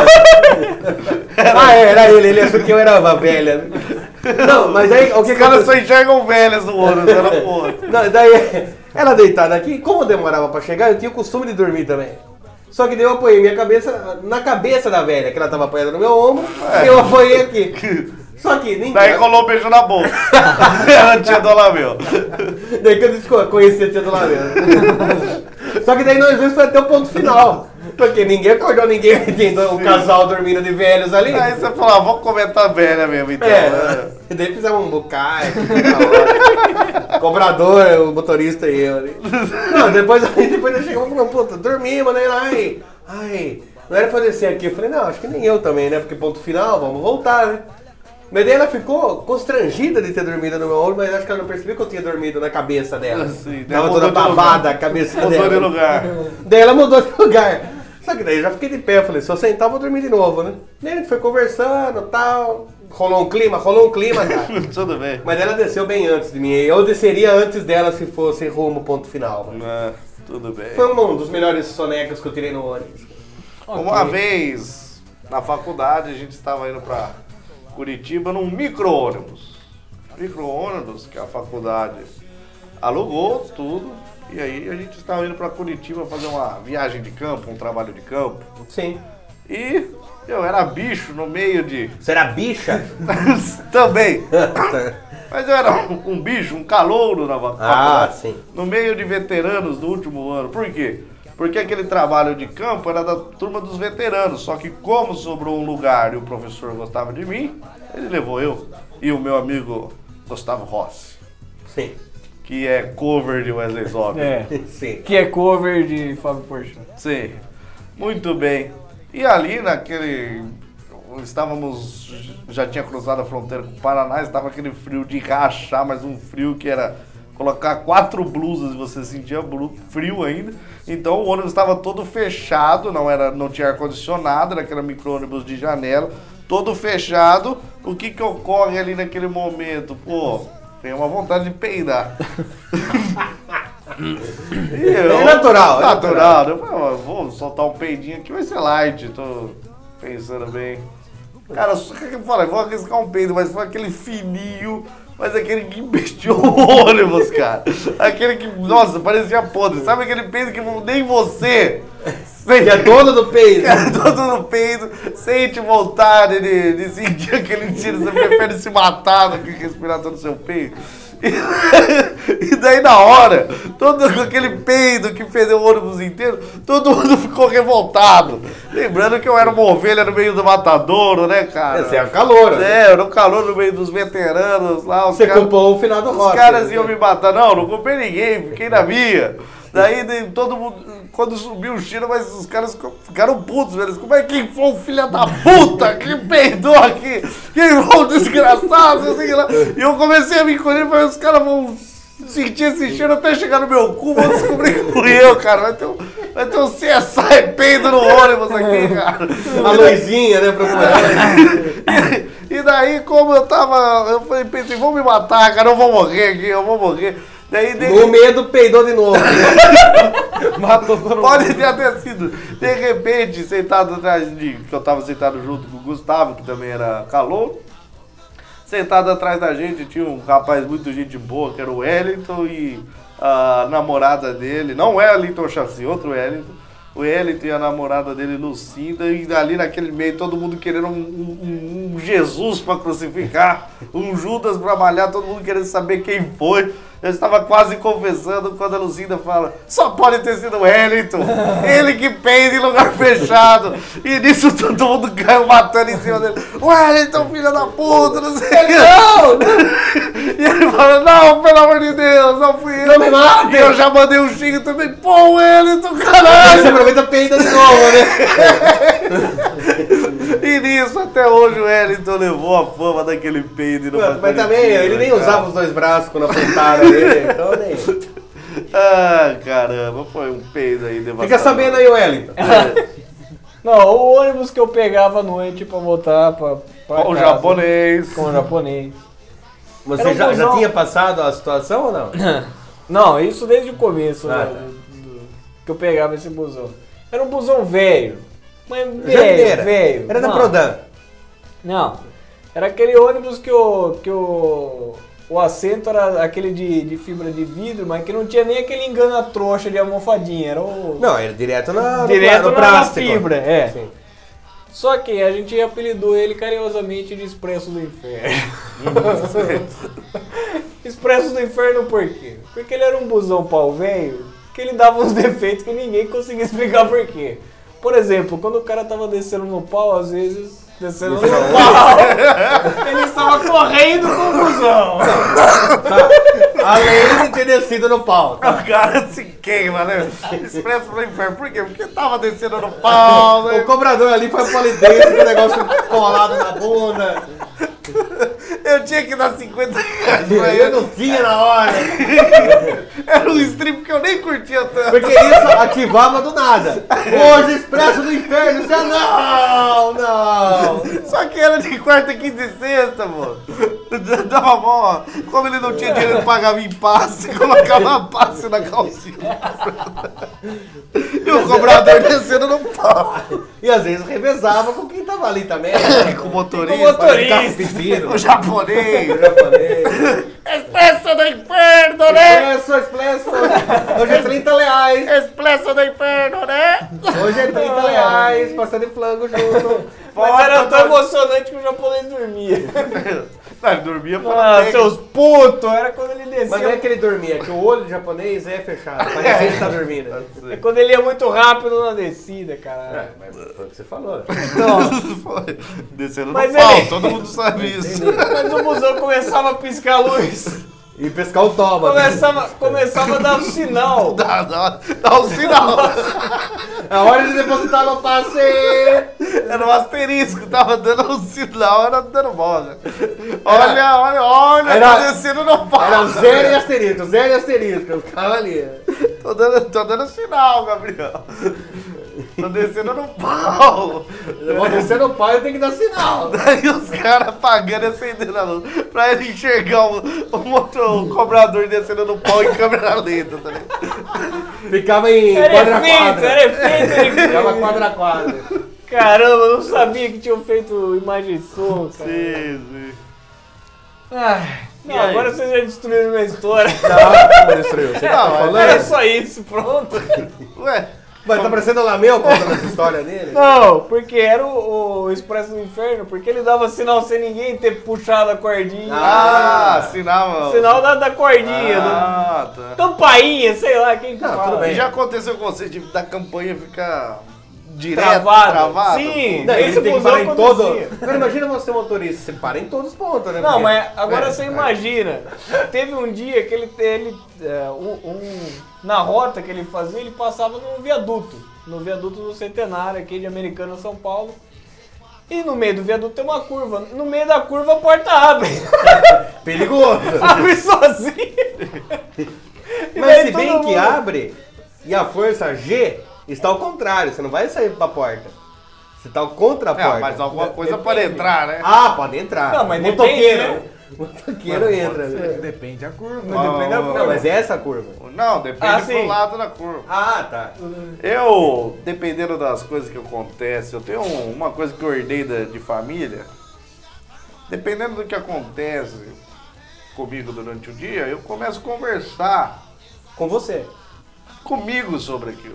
Ah, era ele, ele achou que eu era uma velha. Não, mas aí o que Os que caras aconteceu? só enxergam velhas no ônibus, era porra. Não, daí ela deitada aqui, como demorava pra chegar, eu tinha o costume de dormir também. Só que daí eu apoiei minha cabeça na cabeça da velha, que ela tava apoiada no meu ombro, e eu apoiei aqui. Só que ninguém. Daí rolou um beijo na boca. Era a tia do Lameu. Daí que eu disse que eu conheci a tia do Lameu. Só que daí nós dois foi até o ponto final. Porque ninguém acordou ninguém, entendeu? Um casal dormindo de velhos ali. Aí você falou, ah, vamos comentar velha mesmo, então. É, né? e daí fizemos um bucai, cobrador, o motorista e eu ali. Não, depois, depois nós chegamos e falamos, puta, dormimos, né? Ai, ai, não era pra descer aqui. Eu falei, não, acho que nem eu também, né? Porque ponto final, vamos voltar, né? Mas daí ela ficou constrangida de ter dormido no meu ombro, mas acho que ela não percebeu que eu tinha dormido na cabeça dela. Sim, daí Tava mudou toda de lugar. babada a cabeça Mudou dela. de lugar. Daí ela mudou de lugar. Só que daí eu já fiquei de pé, eu falei, se eu sentar eu vou dormir de novo, né? Daí a gente foi conversando e tal, Rolou um clima? Rolou um clima, cara. Tudo bem. Mas ela desceu bem antes de mim. Eu desceria antes dela se fosse rumo ponto final. Mano. Ah, tudo bem. Foi um dos melhores sonecas que eu tirei no ônibus. Uma vez, na faculdade, a gente estava indo pra Curitiba num micro-ônibus. Micro-ônibus que a faculdade alugou tudo. E aí a gente estava indo pra Curitiba fazer uma viagem de campo, um trabalho de campo. Sim. E eu era bicho no meio de... Você era bicha? Também. Mas eu era um, um bicho, um calouro na faculdade. Ah, sim. No meio de veteranos do último ano. Por quê? Porque aquele trabalho de campo era da turma dos veteranos. Só que como sobrou um lugar e o professor gostava de mim, ele levou eu e o meu amigo Gustavo Rossi. Sim. Que é cover de Wesley Zop. É. Sim. Que é cover de Fábio Porchat. Sim. Muito bem. E ali naquele... Estávamos... Já tinha cruzado a fronteira com o Paraná. Estava aquele frio de rachar, mas um frio que era... Colocar quatro blusas e você sentia frio ainda. Então o ônibus estava todo fechado. Não, era, não tinha ar-condicionado. Era aquele micro-ônibus de janela. Todo fechado. O que que ocorre ali naquele momento? Pô... Tem uma vontade de peidar. eu, é natural. Natural. É natural. Eu falei, vou soltar um peidinho aqui, vai ser light. Tô pensando bem. Cara, eu falei, vou arriscar um peido, mas foi aquele fininho, mas aquele que investiu o ônibus, cara. Aquele que, nossa, parecia podre. Sabe aquele peido que nem você... Que é dono do peido. Que é dono do peido, sente vontade de, de sentir aquele tiro, você prefere se matar do que respirar todo o seu peito. E, e daí na hora, todo aquele peido que fedeu o ônibus inteiro, todo mundo ficou revoltado. Lembrando que eu era uma ovelha no meio do matadouro, né, cara? Você é um calouro. É, eu era um calor no meio dos veteranos lá. Os Você cara, culpou o final do rock. Os caras iam me matar. Não, não culpei ninguém, fiquei na minha. Daí todo mundo, quando subiu o tiro, mas os caras ficaram putos, velho. Como é que foi o filho da puta que peidou aqui? Quem foi o desgraçado? Assim, lá. E eu comecei a me encolher, mas os caras vão sentir esse cheiro até chegar no meu cu, vão descobrir que fui eu, cara. Vai ter um, vai ter um C S I peido no ônibus aqui, cara. A luzinha, né, procurando. E daí, como eu tava, eu falei, pensei, vão me matar, cara, eu vou morrer aqui, eu vou morrer. Daí, de... O medo peidou de novo. Matou todo mundo. Pode ter até sido. De repente, sentado atrás de... Que eu tava sentado junto com o Gustavo, que também era calor. Sentado atrás da gente tinha um rapaz muito gente boa, que era o Wellington, e a namorada dele, não o Wellington Chassi, outro Wellington. O Wellington e a namorada dele, Lucinda, e ali naquele meio todo mundo querendo um, um, um Jesus pra crucificar, um Judas pra malhar, todo mundo querendo saber quem foi. Eu estava quase confessando quando a Lucinda fala, só pode ter sido o Wellington, ele que peida em lugar fechado. E nisso todo mundo caiu matando em cima dele. Wellington, filho da puta, não sei o que. Não! E ele fala, não, pelo amor de Deus, não fui eu. Não me mate. E eu já mandei um xingo também, pô, Wellington, caralho. Você aproveita peida de novo, né? E nisso, até hoje o Wellington levou a fama daquele peido. E não Mas, mas também, ele nem usava os dois braços quando apontaram ele, então nem... Ah, caramba, foi um peido aí devastador. Fica sabendo aí, Wellington. Não, o ônibus que eu pegava à noite pra voltar pra, pra Com o casa, japonês. Com o japonês. Você Era um já, já busão. tinha passado a situação ou não? Não, isso desde o começo, Ah, né, tá. do- do- que eu pegava esse busão. Era um busão velho. Mas Jandeira. velho, velho. Era da Não. Prodan. Não, era aquele ônibus que o, que o, o assento era aquele de, de fibra de vidro, mas que não tinha nem aquele engana-trouxa de almofadinha, era o... Não, era direto na, direto no, na, plástico. na fibra, é. Sim. Só que a gente apelidou ele carinhosamente de Expresso do Inferno. Expresso do Inferno por quê? Porque ele era um busão pau velho, que ele dava uns defeitos que ninguém conseguia explicar por quê. Por exemplo, quando o cara tava descendo no pau, às vezes, descendo no pau, ele estava correndo com o busão. Além de ter descido no pau. Tá? O cara se queima, né? Expresso pro inferno. Por quê? Porque tava descendo no pau, né? O cobrador ali foi polidense com o negócio colado na bunda. Eu tinha que dar cinquenta reais pra Eu ele. não tinha na hora. Era um stream que eu nem curtia tanto. Porque isso ativava do nada. Hoje, Expresso do Inferno. Você... Não, não. Só que era de quarta, quinta e sexta, mano. Dava mó. Como ele não tinha dinheiro, ele pagava em passe, colocava passe na calcinha. E o cobrador descendo no pau. E às vezes revezava com quem tava ali também. Com o motorista. Com o motorista. O japonês. O japonês. Expresso do inferno, né? Expresso, Expresso. Hoje é trinta reais. Expresso do inferno, né? Hoje é trinta reais. Passando em flango junto. Mas era tão emocionante que o japonês dormia. Não, ele dormia por Ah, seus putos! Era quando ele descia. Mas não é que ele dormia, é que o olho japonês é fechado. Parece que ele tá dormindo. É quando ele ia muito rápido na descida, cara. É, mas foi o que você falou. Foi. Descendo Mas no pau, ele- todo mundo sabe isso. Mas o busão começava a piscar a luz. E pescar o toba. Começava, começava a dar um sinal. Dá, dá, dá um sinal. A hora de depositar no passe. Era um asterisco, tava dando um sinal, era dando bola. Olha, olha, olha, Era- tá descendo no pau. Era zero e asterisco, zero e asterisco. Eu ficava ali. Tô dando, tô dando sinal, Gabriel. Tô descendo no pau. Eu vou descer no pau e eu tenho que dar sinal. Daí os caras apagando e acendendo a luz pra ele enxergar o, o, motor, o cobrador descendo no pau em câmera lenta, tá ligado? Ficava em Era quadra efeito, quadra. era efeito. ele- Ficava quadra a quadra. Caramba, eu não sabia que tinham feito imagem e som, cara. Sim, sim. Ai, não, E aí? agora vocês já destruíram minha história. Tá, como destruiu? Você Não, tá mas falando? Era só isso, pronto. Ué, Mas tá parecendo o Lameu contando essa história dele? Não, porque era o, o Expresso do Inferno, porque ele dava sinal sem ninguém ter puxado a cordinha. ah, sinal. Sinal da, da cordinha, Ah, tá. do, campainha, sei lá, quem que Não, fala. tudo bem. E já aconteceu com você de da campanha ficar direto, Travada. travada? Sim. Não, Esse ele tem que busão parar em todo. acontecia. Agora imagina você motorista, você para em todos os pontos, né? Não, Porque- mas agora É, você é. imagina, teve um dia que ele, ele é, um, um- na rota que ele fazia, ele passava num viaduto, no viaduto do Centenário aqui de Americana, São Paulo. E no meio do viaduto tem uma curva. No meio da curva a porta abre. Perigoso. abre sozinha. E Mas daí se todo bem que mundo- abre e a força G está ao contrário, você não vai sair pra porta. Você tá contra a É, porta. mas alguma coisa para entrar, né? Ah, pode entrar. Não, mas motoqueiro. depende, né? Motoqueiro entra. né? Depende da curva. Mas depende da Não, curva. mas é essa a curva. Não, depende Ah, pro sim. lado da curva. Ah, tá. Eu, dependendo das coisas que acontecem, eu tenho um- uma coisa que eu herdei da- de família. Dependendo do que acontece comigo durante o dia, eu começo a conversar Com você. comigo sobre aquilo.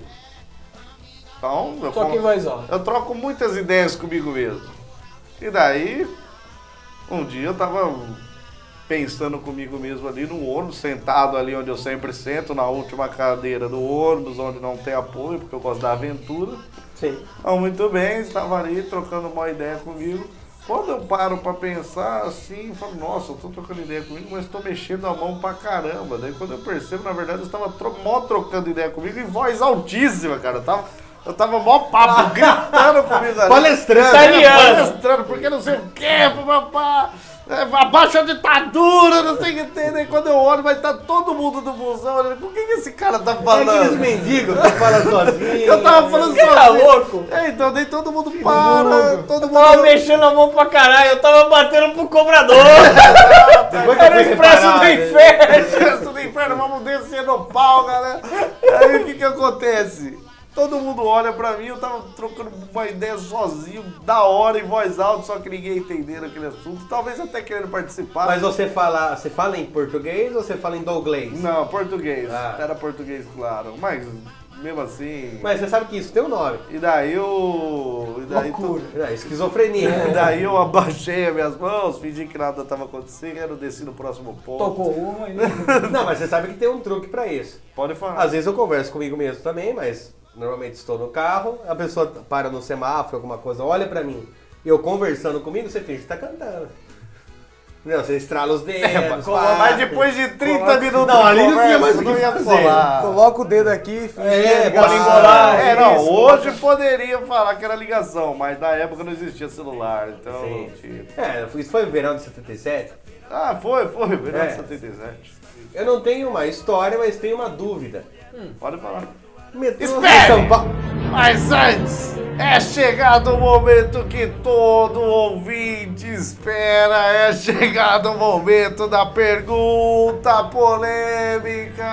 Então, eu, Só que em con- voz alta. eu troco muitas ideias comigo mesmo. E daí, um dia eu tava pensando comigo mesmo ali no ônibus, sentado ali onde eu sempre sento, na última cadeira do ônibus, onde não tem apoio, porque eu gosto da aventura. Sim. Então, muito bem, estava ali trocando uma ideia comigo. Quando eu paro pra pensar assim, eu falo, nossa, eu tô trocando ideia comigo, mas tô mexendo a mão pra caramba. Daí quando eu percebo, na verdade, eu estava tro mó trocando ideia comigo em voz altíssima, cara. Eu tava, eu tava mó papo, gritando comigo ali. Palestrando. Italiano. É, palestrando, porque não sei o que, papá. É, abaixa a ditadura, não sei o que tem. Daí quando eu olho, vai estar todo mundo do busão olhando. Por que, que esse cara tá É aqueles falando? mendigos que falam sozinho. Eu tava falando Você tá sozinho. louco? É, então daí todo mundo para, todo Eu tava mundo... mexendo a mão pra caralho, eu tava batendo pro cobrador. Depois que eu Era o fui Expresso reparar, do né? Inferno. Expresso do inferno, vamos descer no pau, galera. Aí o que que acontece? Todo mundo olha pra mim, eu tava trocando uma ideia sozinho, da hora, em voz alta, só que ninguém entendendo aquele assunto. Talvez até querendo participar. Mas você fala, você fala em português ou você fala em doglês? Não, português. Ah. Era português, claro. Mas, mesmo assim... Mas você sabe que isso tem um nome. E daí eu... E daí tu- É, esquizofrenia. E daí eu abaixei as minhas mãos, fingi que nada estava acontecendo, eu desci no próximo ponto. Tocou uma e... Não, mas você sabe que tem um truque pra isso. Pode falar. Às vezes eu converso comigo mesmo também, mas normalmente estou no carro, a pessoa para no semáforo, alguma coisa, olha pra mim. E eu conversando comigo, você finge que tá cantando. Não, você estrala os dedos. É, pá. mas depois de trinta Coloca- minutos Não, de ali não tinha conversa, mais o que não ia fazer. falar. Coloca o dedo aqui, finge É, que é pode ligação. engolar. É, não, Isso. hoje poderia falar que era ligação, mas na época não existia celular, então... Sim. tipo- É, isso foi no verão de setenta e sete. Ah, foi, foi, verão É. de setenta e sete. Eu não tenho uma história, mas tenho uma dúvida. Pode falar. Metrô de Espere! São Paulo. Mas antes, é chegado o momento que todo ouvinte espera. É chegado o momento da pergunta polêmica.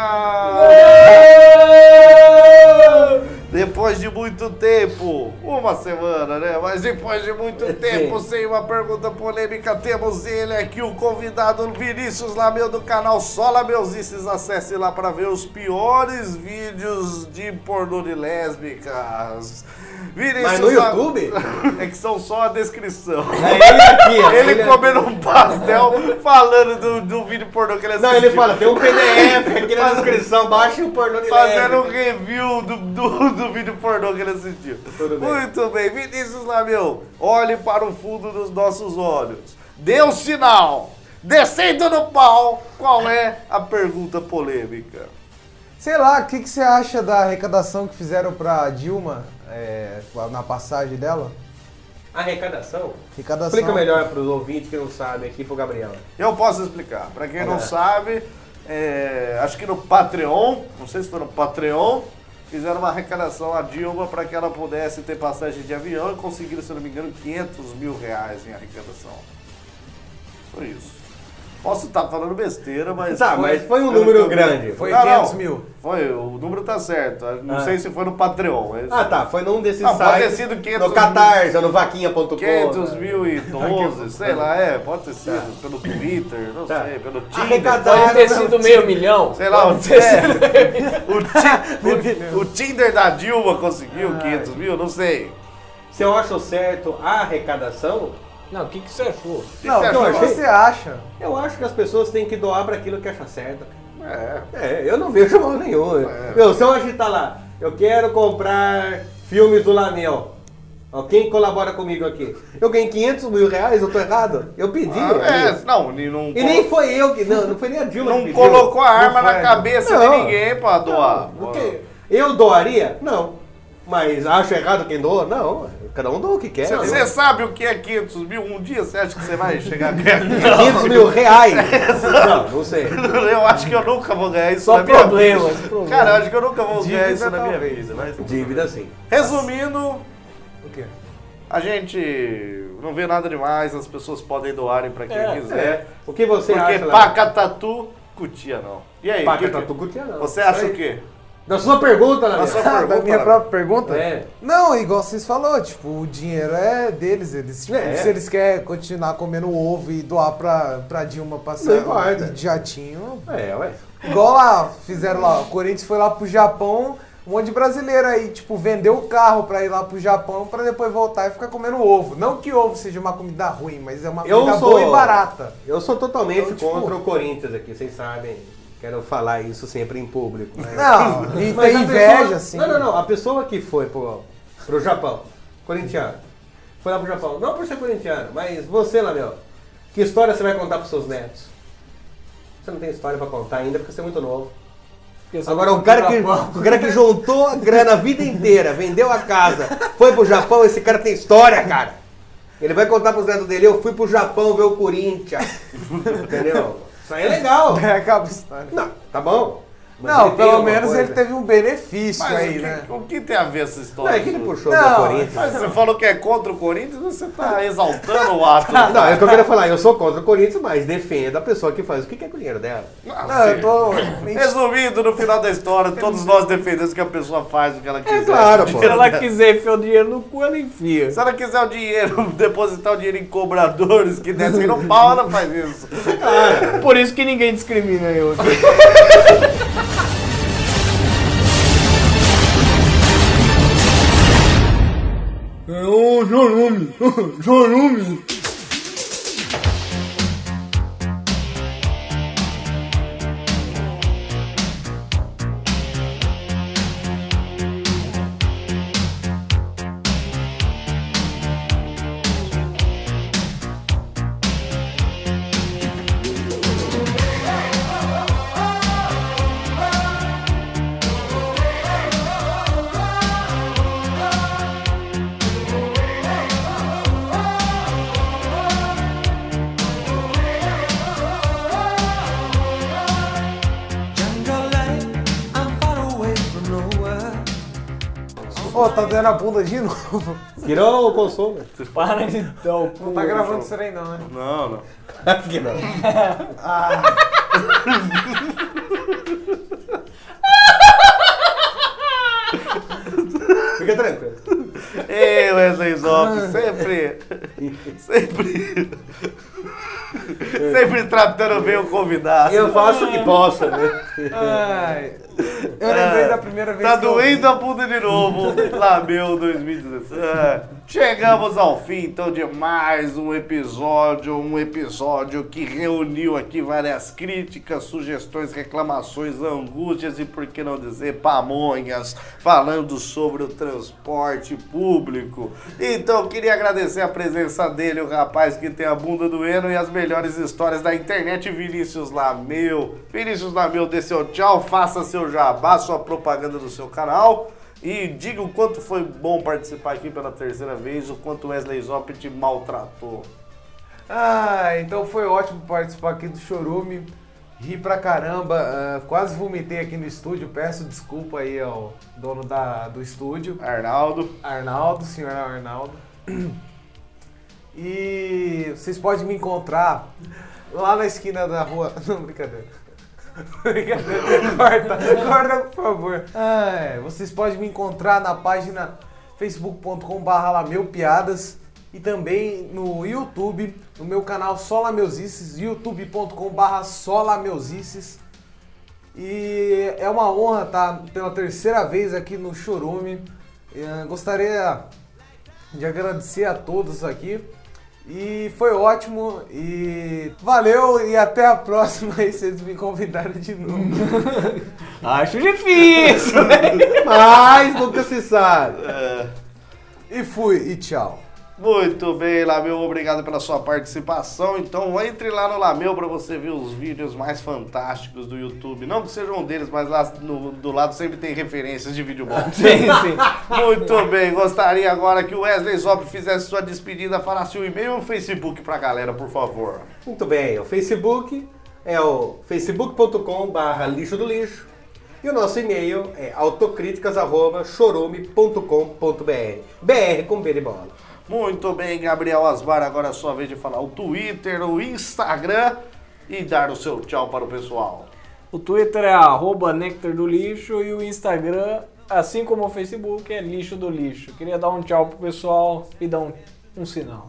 Depois de muito tempo, uma semana, né? Mas depois de muito Sim. tempo sem uma pergunta polêmica, temos ele aqui, o convidado Vinícius Lameu do canal Só Lameuzices. Acesse lá para ver os piores vídeos de pornô de lésbicas. Vinícius Mas no Lam- YouTube? É que são só a descrição. É ele aqui, ó. Ele Ele- comendo um pastel, falando do, do vídeo pornô que ele assistiu. Não, ele fala, tem um P D F aqui na descrição, baixa o pornô de Fazendo um lésbica. review do, do, do vídeo pornô que ele assistiu. Tudo bem. Muito bem. Vinícius Lameu, olhe para o fundo dos nossos olhos. Dê um sinal. Descendo no pau, qual é a pergunta polêmica? Sei lá, o que, que você acha da arrecadação que fizeram pra Dilma é, na passagem dela? Arrecadação? Arrecadação. Explica melhor para os ouvintes que não sabem aqui, pro Gabriel. Eu posso explicar. Para quem não É. sabe, é, acho que no Patreon, não sei se foi no Patreon, fizeram uma arrecadação a Dilma para que ela pudesse ter passagem de avião e conseguiram, se eu não me engano, quinhentos mil reais em arrecadação. Foi isso. Posso estar falando besteira, mas... Tá, mas foi um pelo número que eu vi. grande. Foi Não, não. quinhentos mil. Foi, o número tá certo. Não Ah. sei se foi no Patreon. Mas... Ah, tá. Foi num desses Não, pode sites. ter sido quinhentos No Catarse, ou no vaquinha ponto com. quinhentos mil e doze, sei lá, é, pode ter sido pelo Twitter, não Tá. sei, pelo Tinder. Arrecadaram. Pode ter sido meio milhão. Sei lá, o, Pode ter sido- é, o, ti- o- o Tinder da Dilma conseguiu quinhentos mil, não sei. Se eu acho certo a arrecadação, Não, o que, que você achou? Não, você o que achou? você acha? eu acho que as pessoas têm que doar para aquilo que acha certo. É. É, eu não vejo mal nenhum. Meu, se eu agitar lá, eu quero comprar filmes do Lamel. Ó, quem colabora comigo aqui? Eu ganhei quinhentos mil reais, eu tô errado? Eu pedi. Ah, eu é, pedi. não, e não, E nem foi eu que. Não, não foi nem a Dilma que não pediu. colocou a arma Não foi. na cabeça Não. de ninguém pra doar. Por quê? Eu doaria? Não. Mas acho errado quem doa? Não. Cada um doa o que quer. Você- né? Você sabe o que é quinhentos mil? Um dia você acha que você vai chegar a ganhar quinhentos mil reais? Não, não sei. Eu acho que eu nunca vou ganhar isso Só na minha problemas, vida. problemas. Cara, eu acho que eu nunca vou ganhar Dívida, isso na minha talvez. vida. Mas... Dívida sim. Resumindo, O quê? a gente não vê nada demais, as pessoas podem doarem pra quem É, quiser. É. O que você Porque acha? Pacatatu, cutia não. E aí, o que que- Pacatatu curtia não. você Isso acha aí. o quê? Na sua pergunta, Na Lamel. sua Ah, da pergunta, minha Lameu. própria pergunta? É. Não, igual vocês falou, tipo, o dinheiro é deles. Eles, tipo, É. se eles querem continuar comendo ovo e doar pra, pra Dilma passar Não importa. de jatinho. É, ué. Igual lá, fizeram lá, o Corinthians foi lá pro Japão, um monte de brasileiro aí, tipo, vendeu o carro pra ir lá pro Japão pra depois voltar e ficar comendo ovo. Não que ovo seja uma comida ruim, mas é uma Eu comida sou- boa e barata. Eu sou totalmente Então, tipo- contra o Corinthians aqui, vocês sabem. Quero falar isso sempre em público. Mas... Não, e Mas tem a inveja, pessoa- assim. Não, não, não. A pessoa que foi pro, pro Japão, corintiano, foi lá pro Japão, não por ser corintiano, mas você, Lamel, que história você vai contar pros seus netos? Você não tem história pra contar ainda porque você é muito novo. Agora, o cara, que, o cara que juntou a grana a vida inteira, vendeu a casa, foi pro Japão, esse cara tem história, cara. Ele vai contar pros netos dele, eu fui pro Japão ver o Corinthians. Entendeu? Isso aí é legal. É, acaba a história. Não, tá bom. Mas Não, ele tem pelo alguma menos coisa. ele teve um benefício Mas aí, o, que, né? o que tem a ver essa Não, história? é que ele puxou Não, do Corinthians. Mas você falou que é contra o Corinthians, você tá exaltando o ato. Não, é o que eu quero falar. Eu sou contra o Corinthians, mas defendo a pessoa que faz o que quer com o dinheiro dela. Não, eu tô... Resumindo, no final da história, todos nós defendemos que a pessoa faz o que ela quiser. claro, pô. Se ela quiser enfiar o dinheiro no cu, ela enfia. Se ela quiser o dinheiro, depositar o dinheiro em cobradores que descem no pau, ela faz isso. Por isso que ninguém discrimina eu. É o Chorume, Chorume. Ô, tá doendo a bunda de novo. Tirou o console. Para de dar o cu. Não tá gravando isso aí não, né? Não, não. Acho que não. Ah, Fica tranquilo. Ei, Wesley Zop, sempre. Sempre. Sempre tratando bem o convidado. Eu faço o que posso, né? ai. Eu lembrei da primeira vez Tá que eu- doendo a bunda de novo. Lá meu dois mil e dezesseis. Chegamos ao fim então de mais um episódio, um episódio que reuniu aqui várias críticas, sugestões, reclamações, angústias e por que não dizer pamonhas, falando sobre o transporte público. Então eu queria agradecer a presença dele, o rapaz que tem a bunda doendo e as melhores histórias da internet, Vinícius Lameu. Vinícius Lameu, dê seu tchau, faça seu jabá, sua propaganda do seu canal. E diga o quanto foi bom participar aqui pela terceira vez, o quanto Wesley Zop te maltratou. Ah, então foi ótimo participar aqui do Chorume. Ri pra caramba, ah, quase vomitei aqui no estúdio. Peço desculpa aí ao dono da, do estúdio, Arnaldo. Arnaldo, senhor Arnaldo. E vocês podem me encontrar lá na esquina da rua. Não, brincadeira. Brincadeira, corta, corta por favor. Ah, é, vocês podem me encontrar na página facebook ponto com barra lameupiadas e também no YouTube, no meu canal Solameusices, youtube ponto com barra Solameusices. E é uma honra estar pela terceira vez aqui no Chorume. Eh, Gostaria de agradecer a todos aqui. E foi ótimo e valeu e até a próxima aí se eles me convidarem de novo. Acho difícil, né? Mas nunca se sabe. E fui e tchau. Muito bem, Lameu, obrigado pela sua participação. Então entre lá no Lameu para você ver os vídeos mais fantásticos do YouTube. Não que sejam um deles, mas lá no, do lado sempre tem referências de vídeo bom. Sim, sim. Muito bem, gostaria agora que o Wesley Zop fizesse sua despedida, falasse o e-mail e o Facebook pra galera, por favor. Muito bem, o Facebook é o facebook ponto com barra lixo do lixo e o nosso e-mail é autocríticas arroba chorume ponto com ponto br. B R com B de bola. Muito bem, Gabriel Asbar, agora é a sua vez de falar o Twitter, o Instagram e dar o seu tchau para o pessoal. O Twitter é arroba Nectar do Lixo e o Instagram, assim como o Facebook, é Lixo do Lixo. Queria dar um tchau pro pessoal e dar um, um sinal.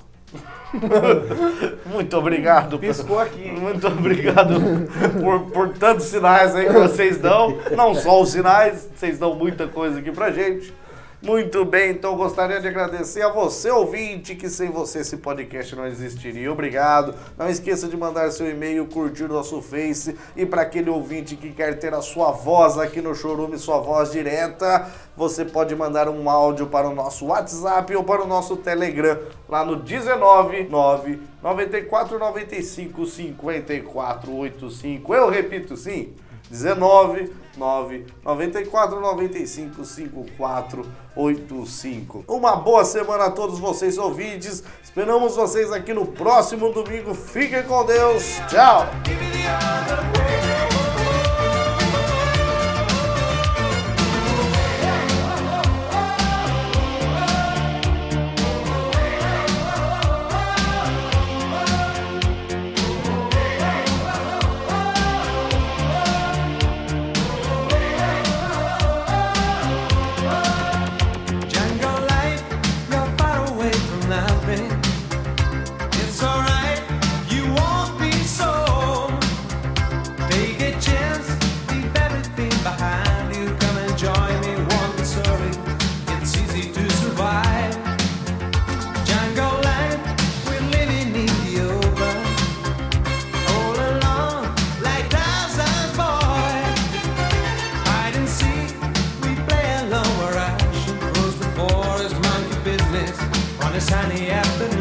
Muito obrigado. Piscou aqui. Muito obrigado por, por tantos sinais aí que vocês dão. Não só os sinais, vocês dão muita coisa aqui pra gente. Muito bem, então gostaria de agradecer a você, ouvinte, que sem você esse podcast não existiria. Obrigado. Não esqueça de mandar seu e-mail, curtir nosso Face. E para aquele ouvinte que quer ter a sua voz aqui no Chorume, sua voz direta, você pode mandar um áudio para o nosso WhatsApp ou para o nosso Telegram, lá no dezenove, nove, noventa e quatro, noventa e cinco, cinquenta e quatro, oitenta e cinco. Eu repito, sim. dezenove, nove, noventa e quatro, noventa e cinco, cinquenta e quatro, oitenta e cinco. Uma boa semana a todos vocês ouvintes. Esperamos vocês aqui no próximo domingo. Fiquem com Deus. Tchau. Sunny afternoon.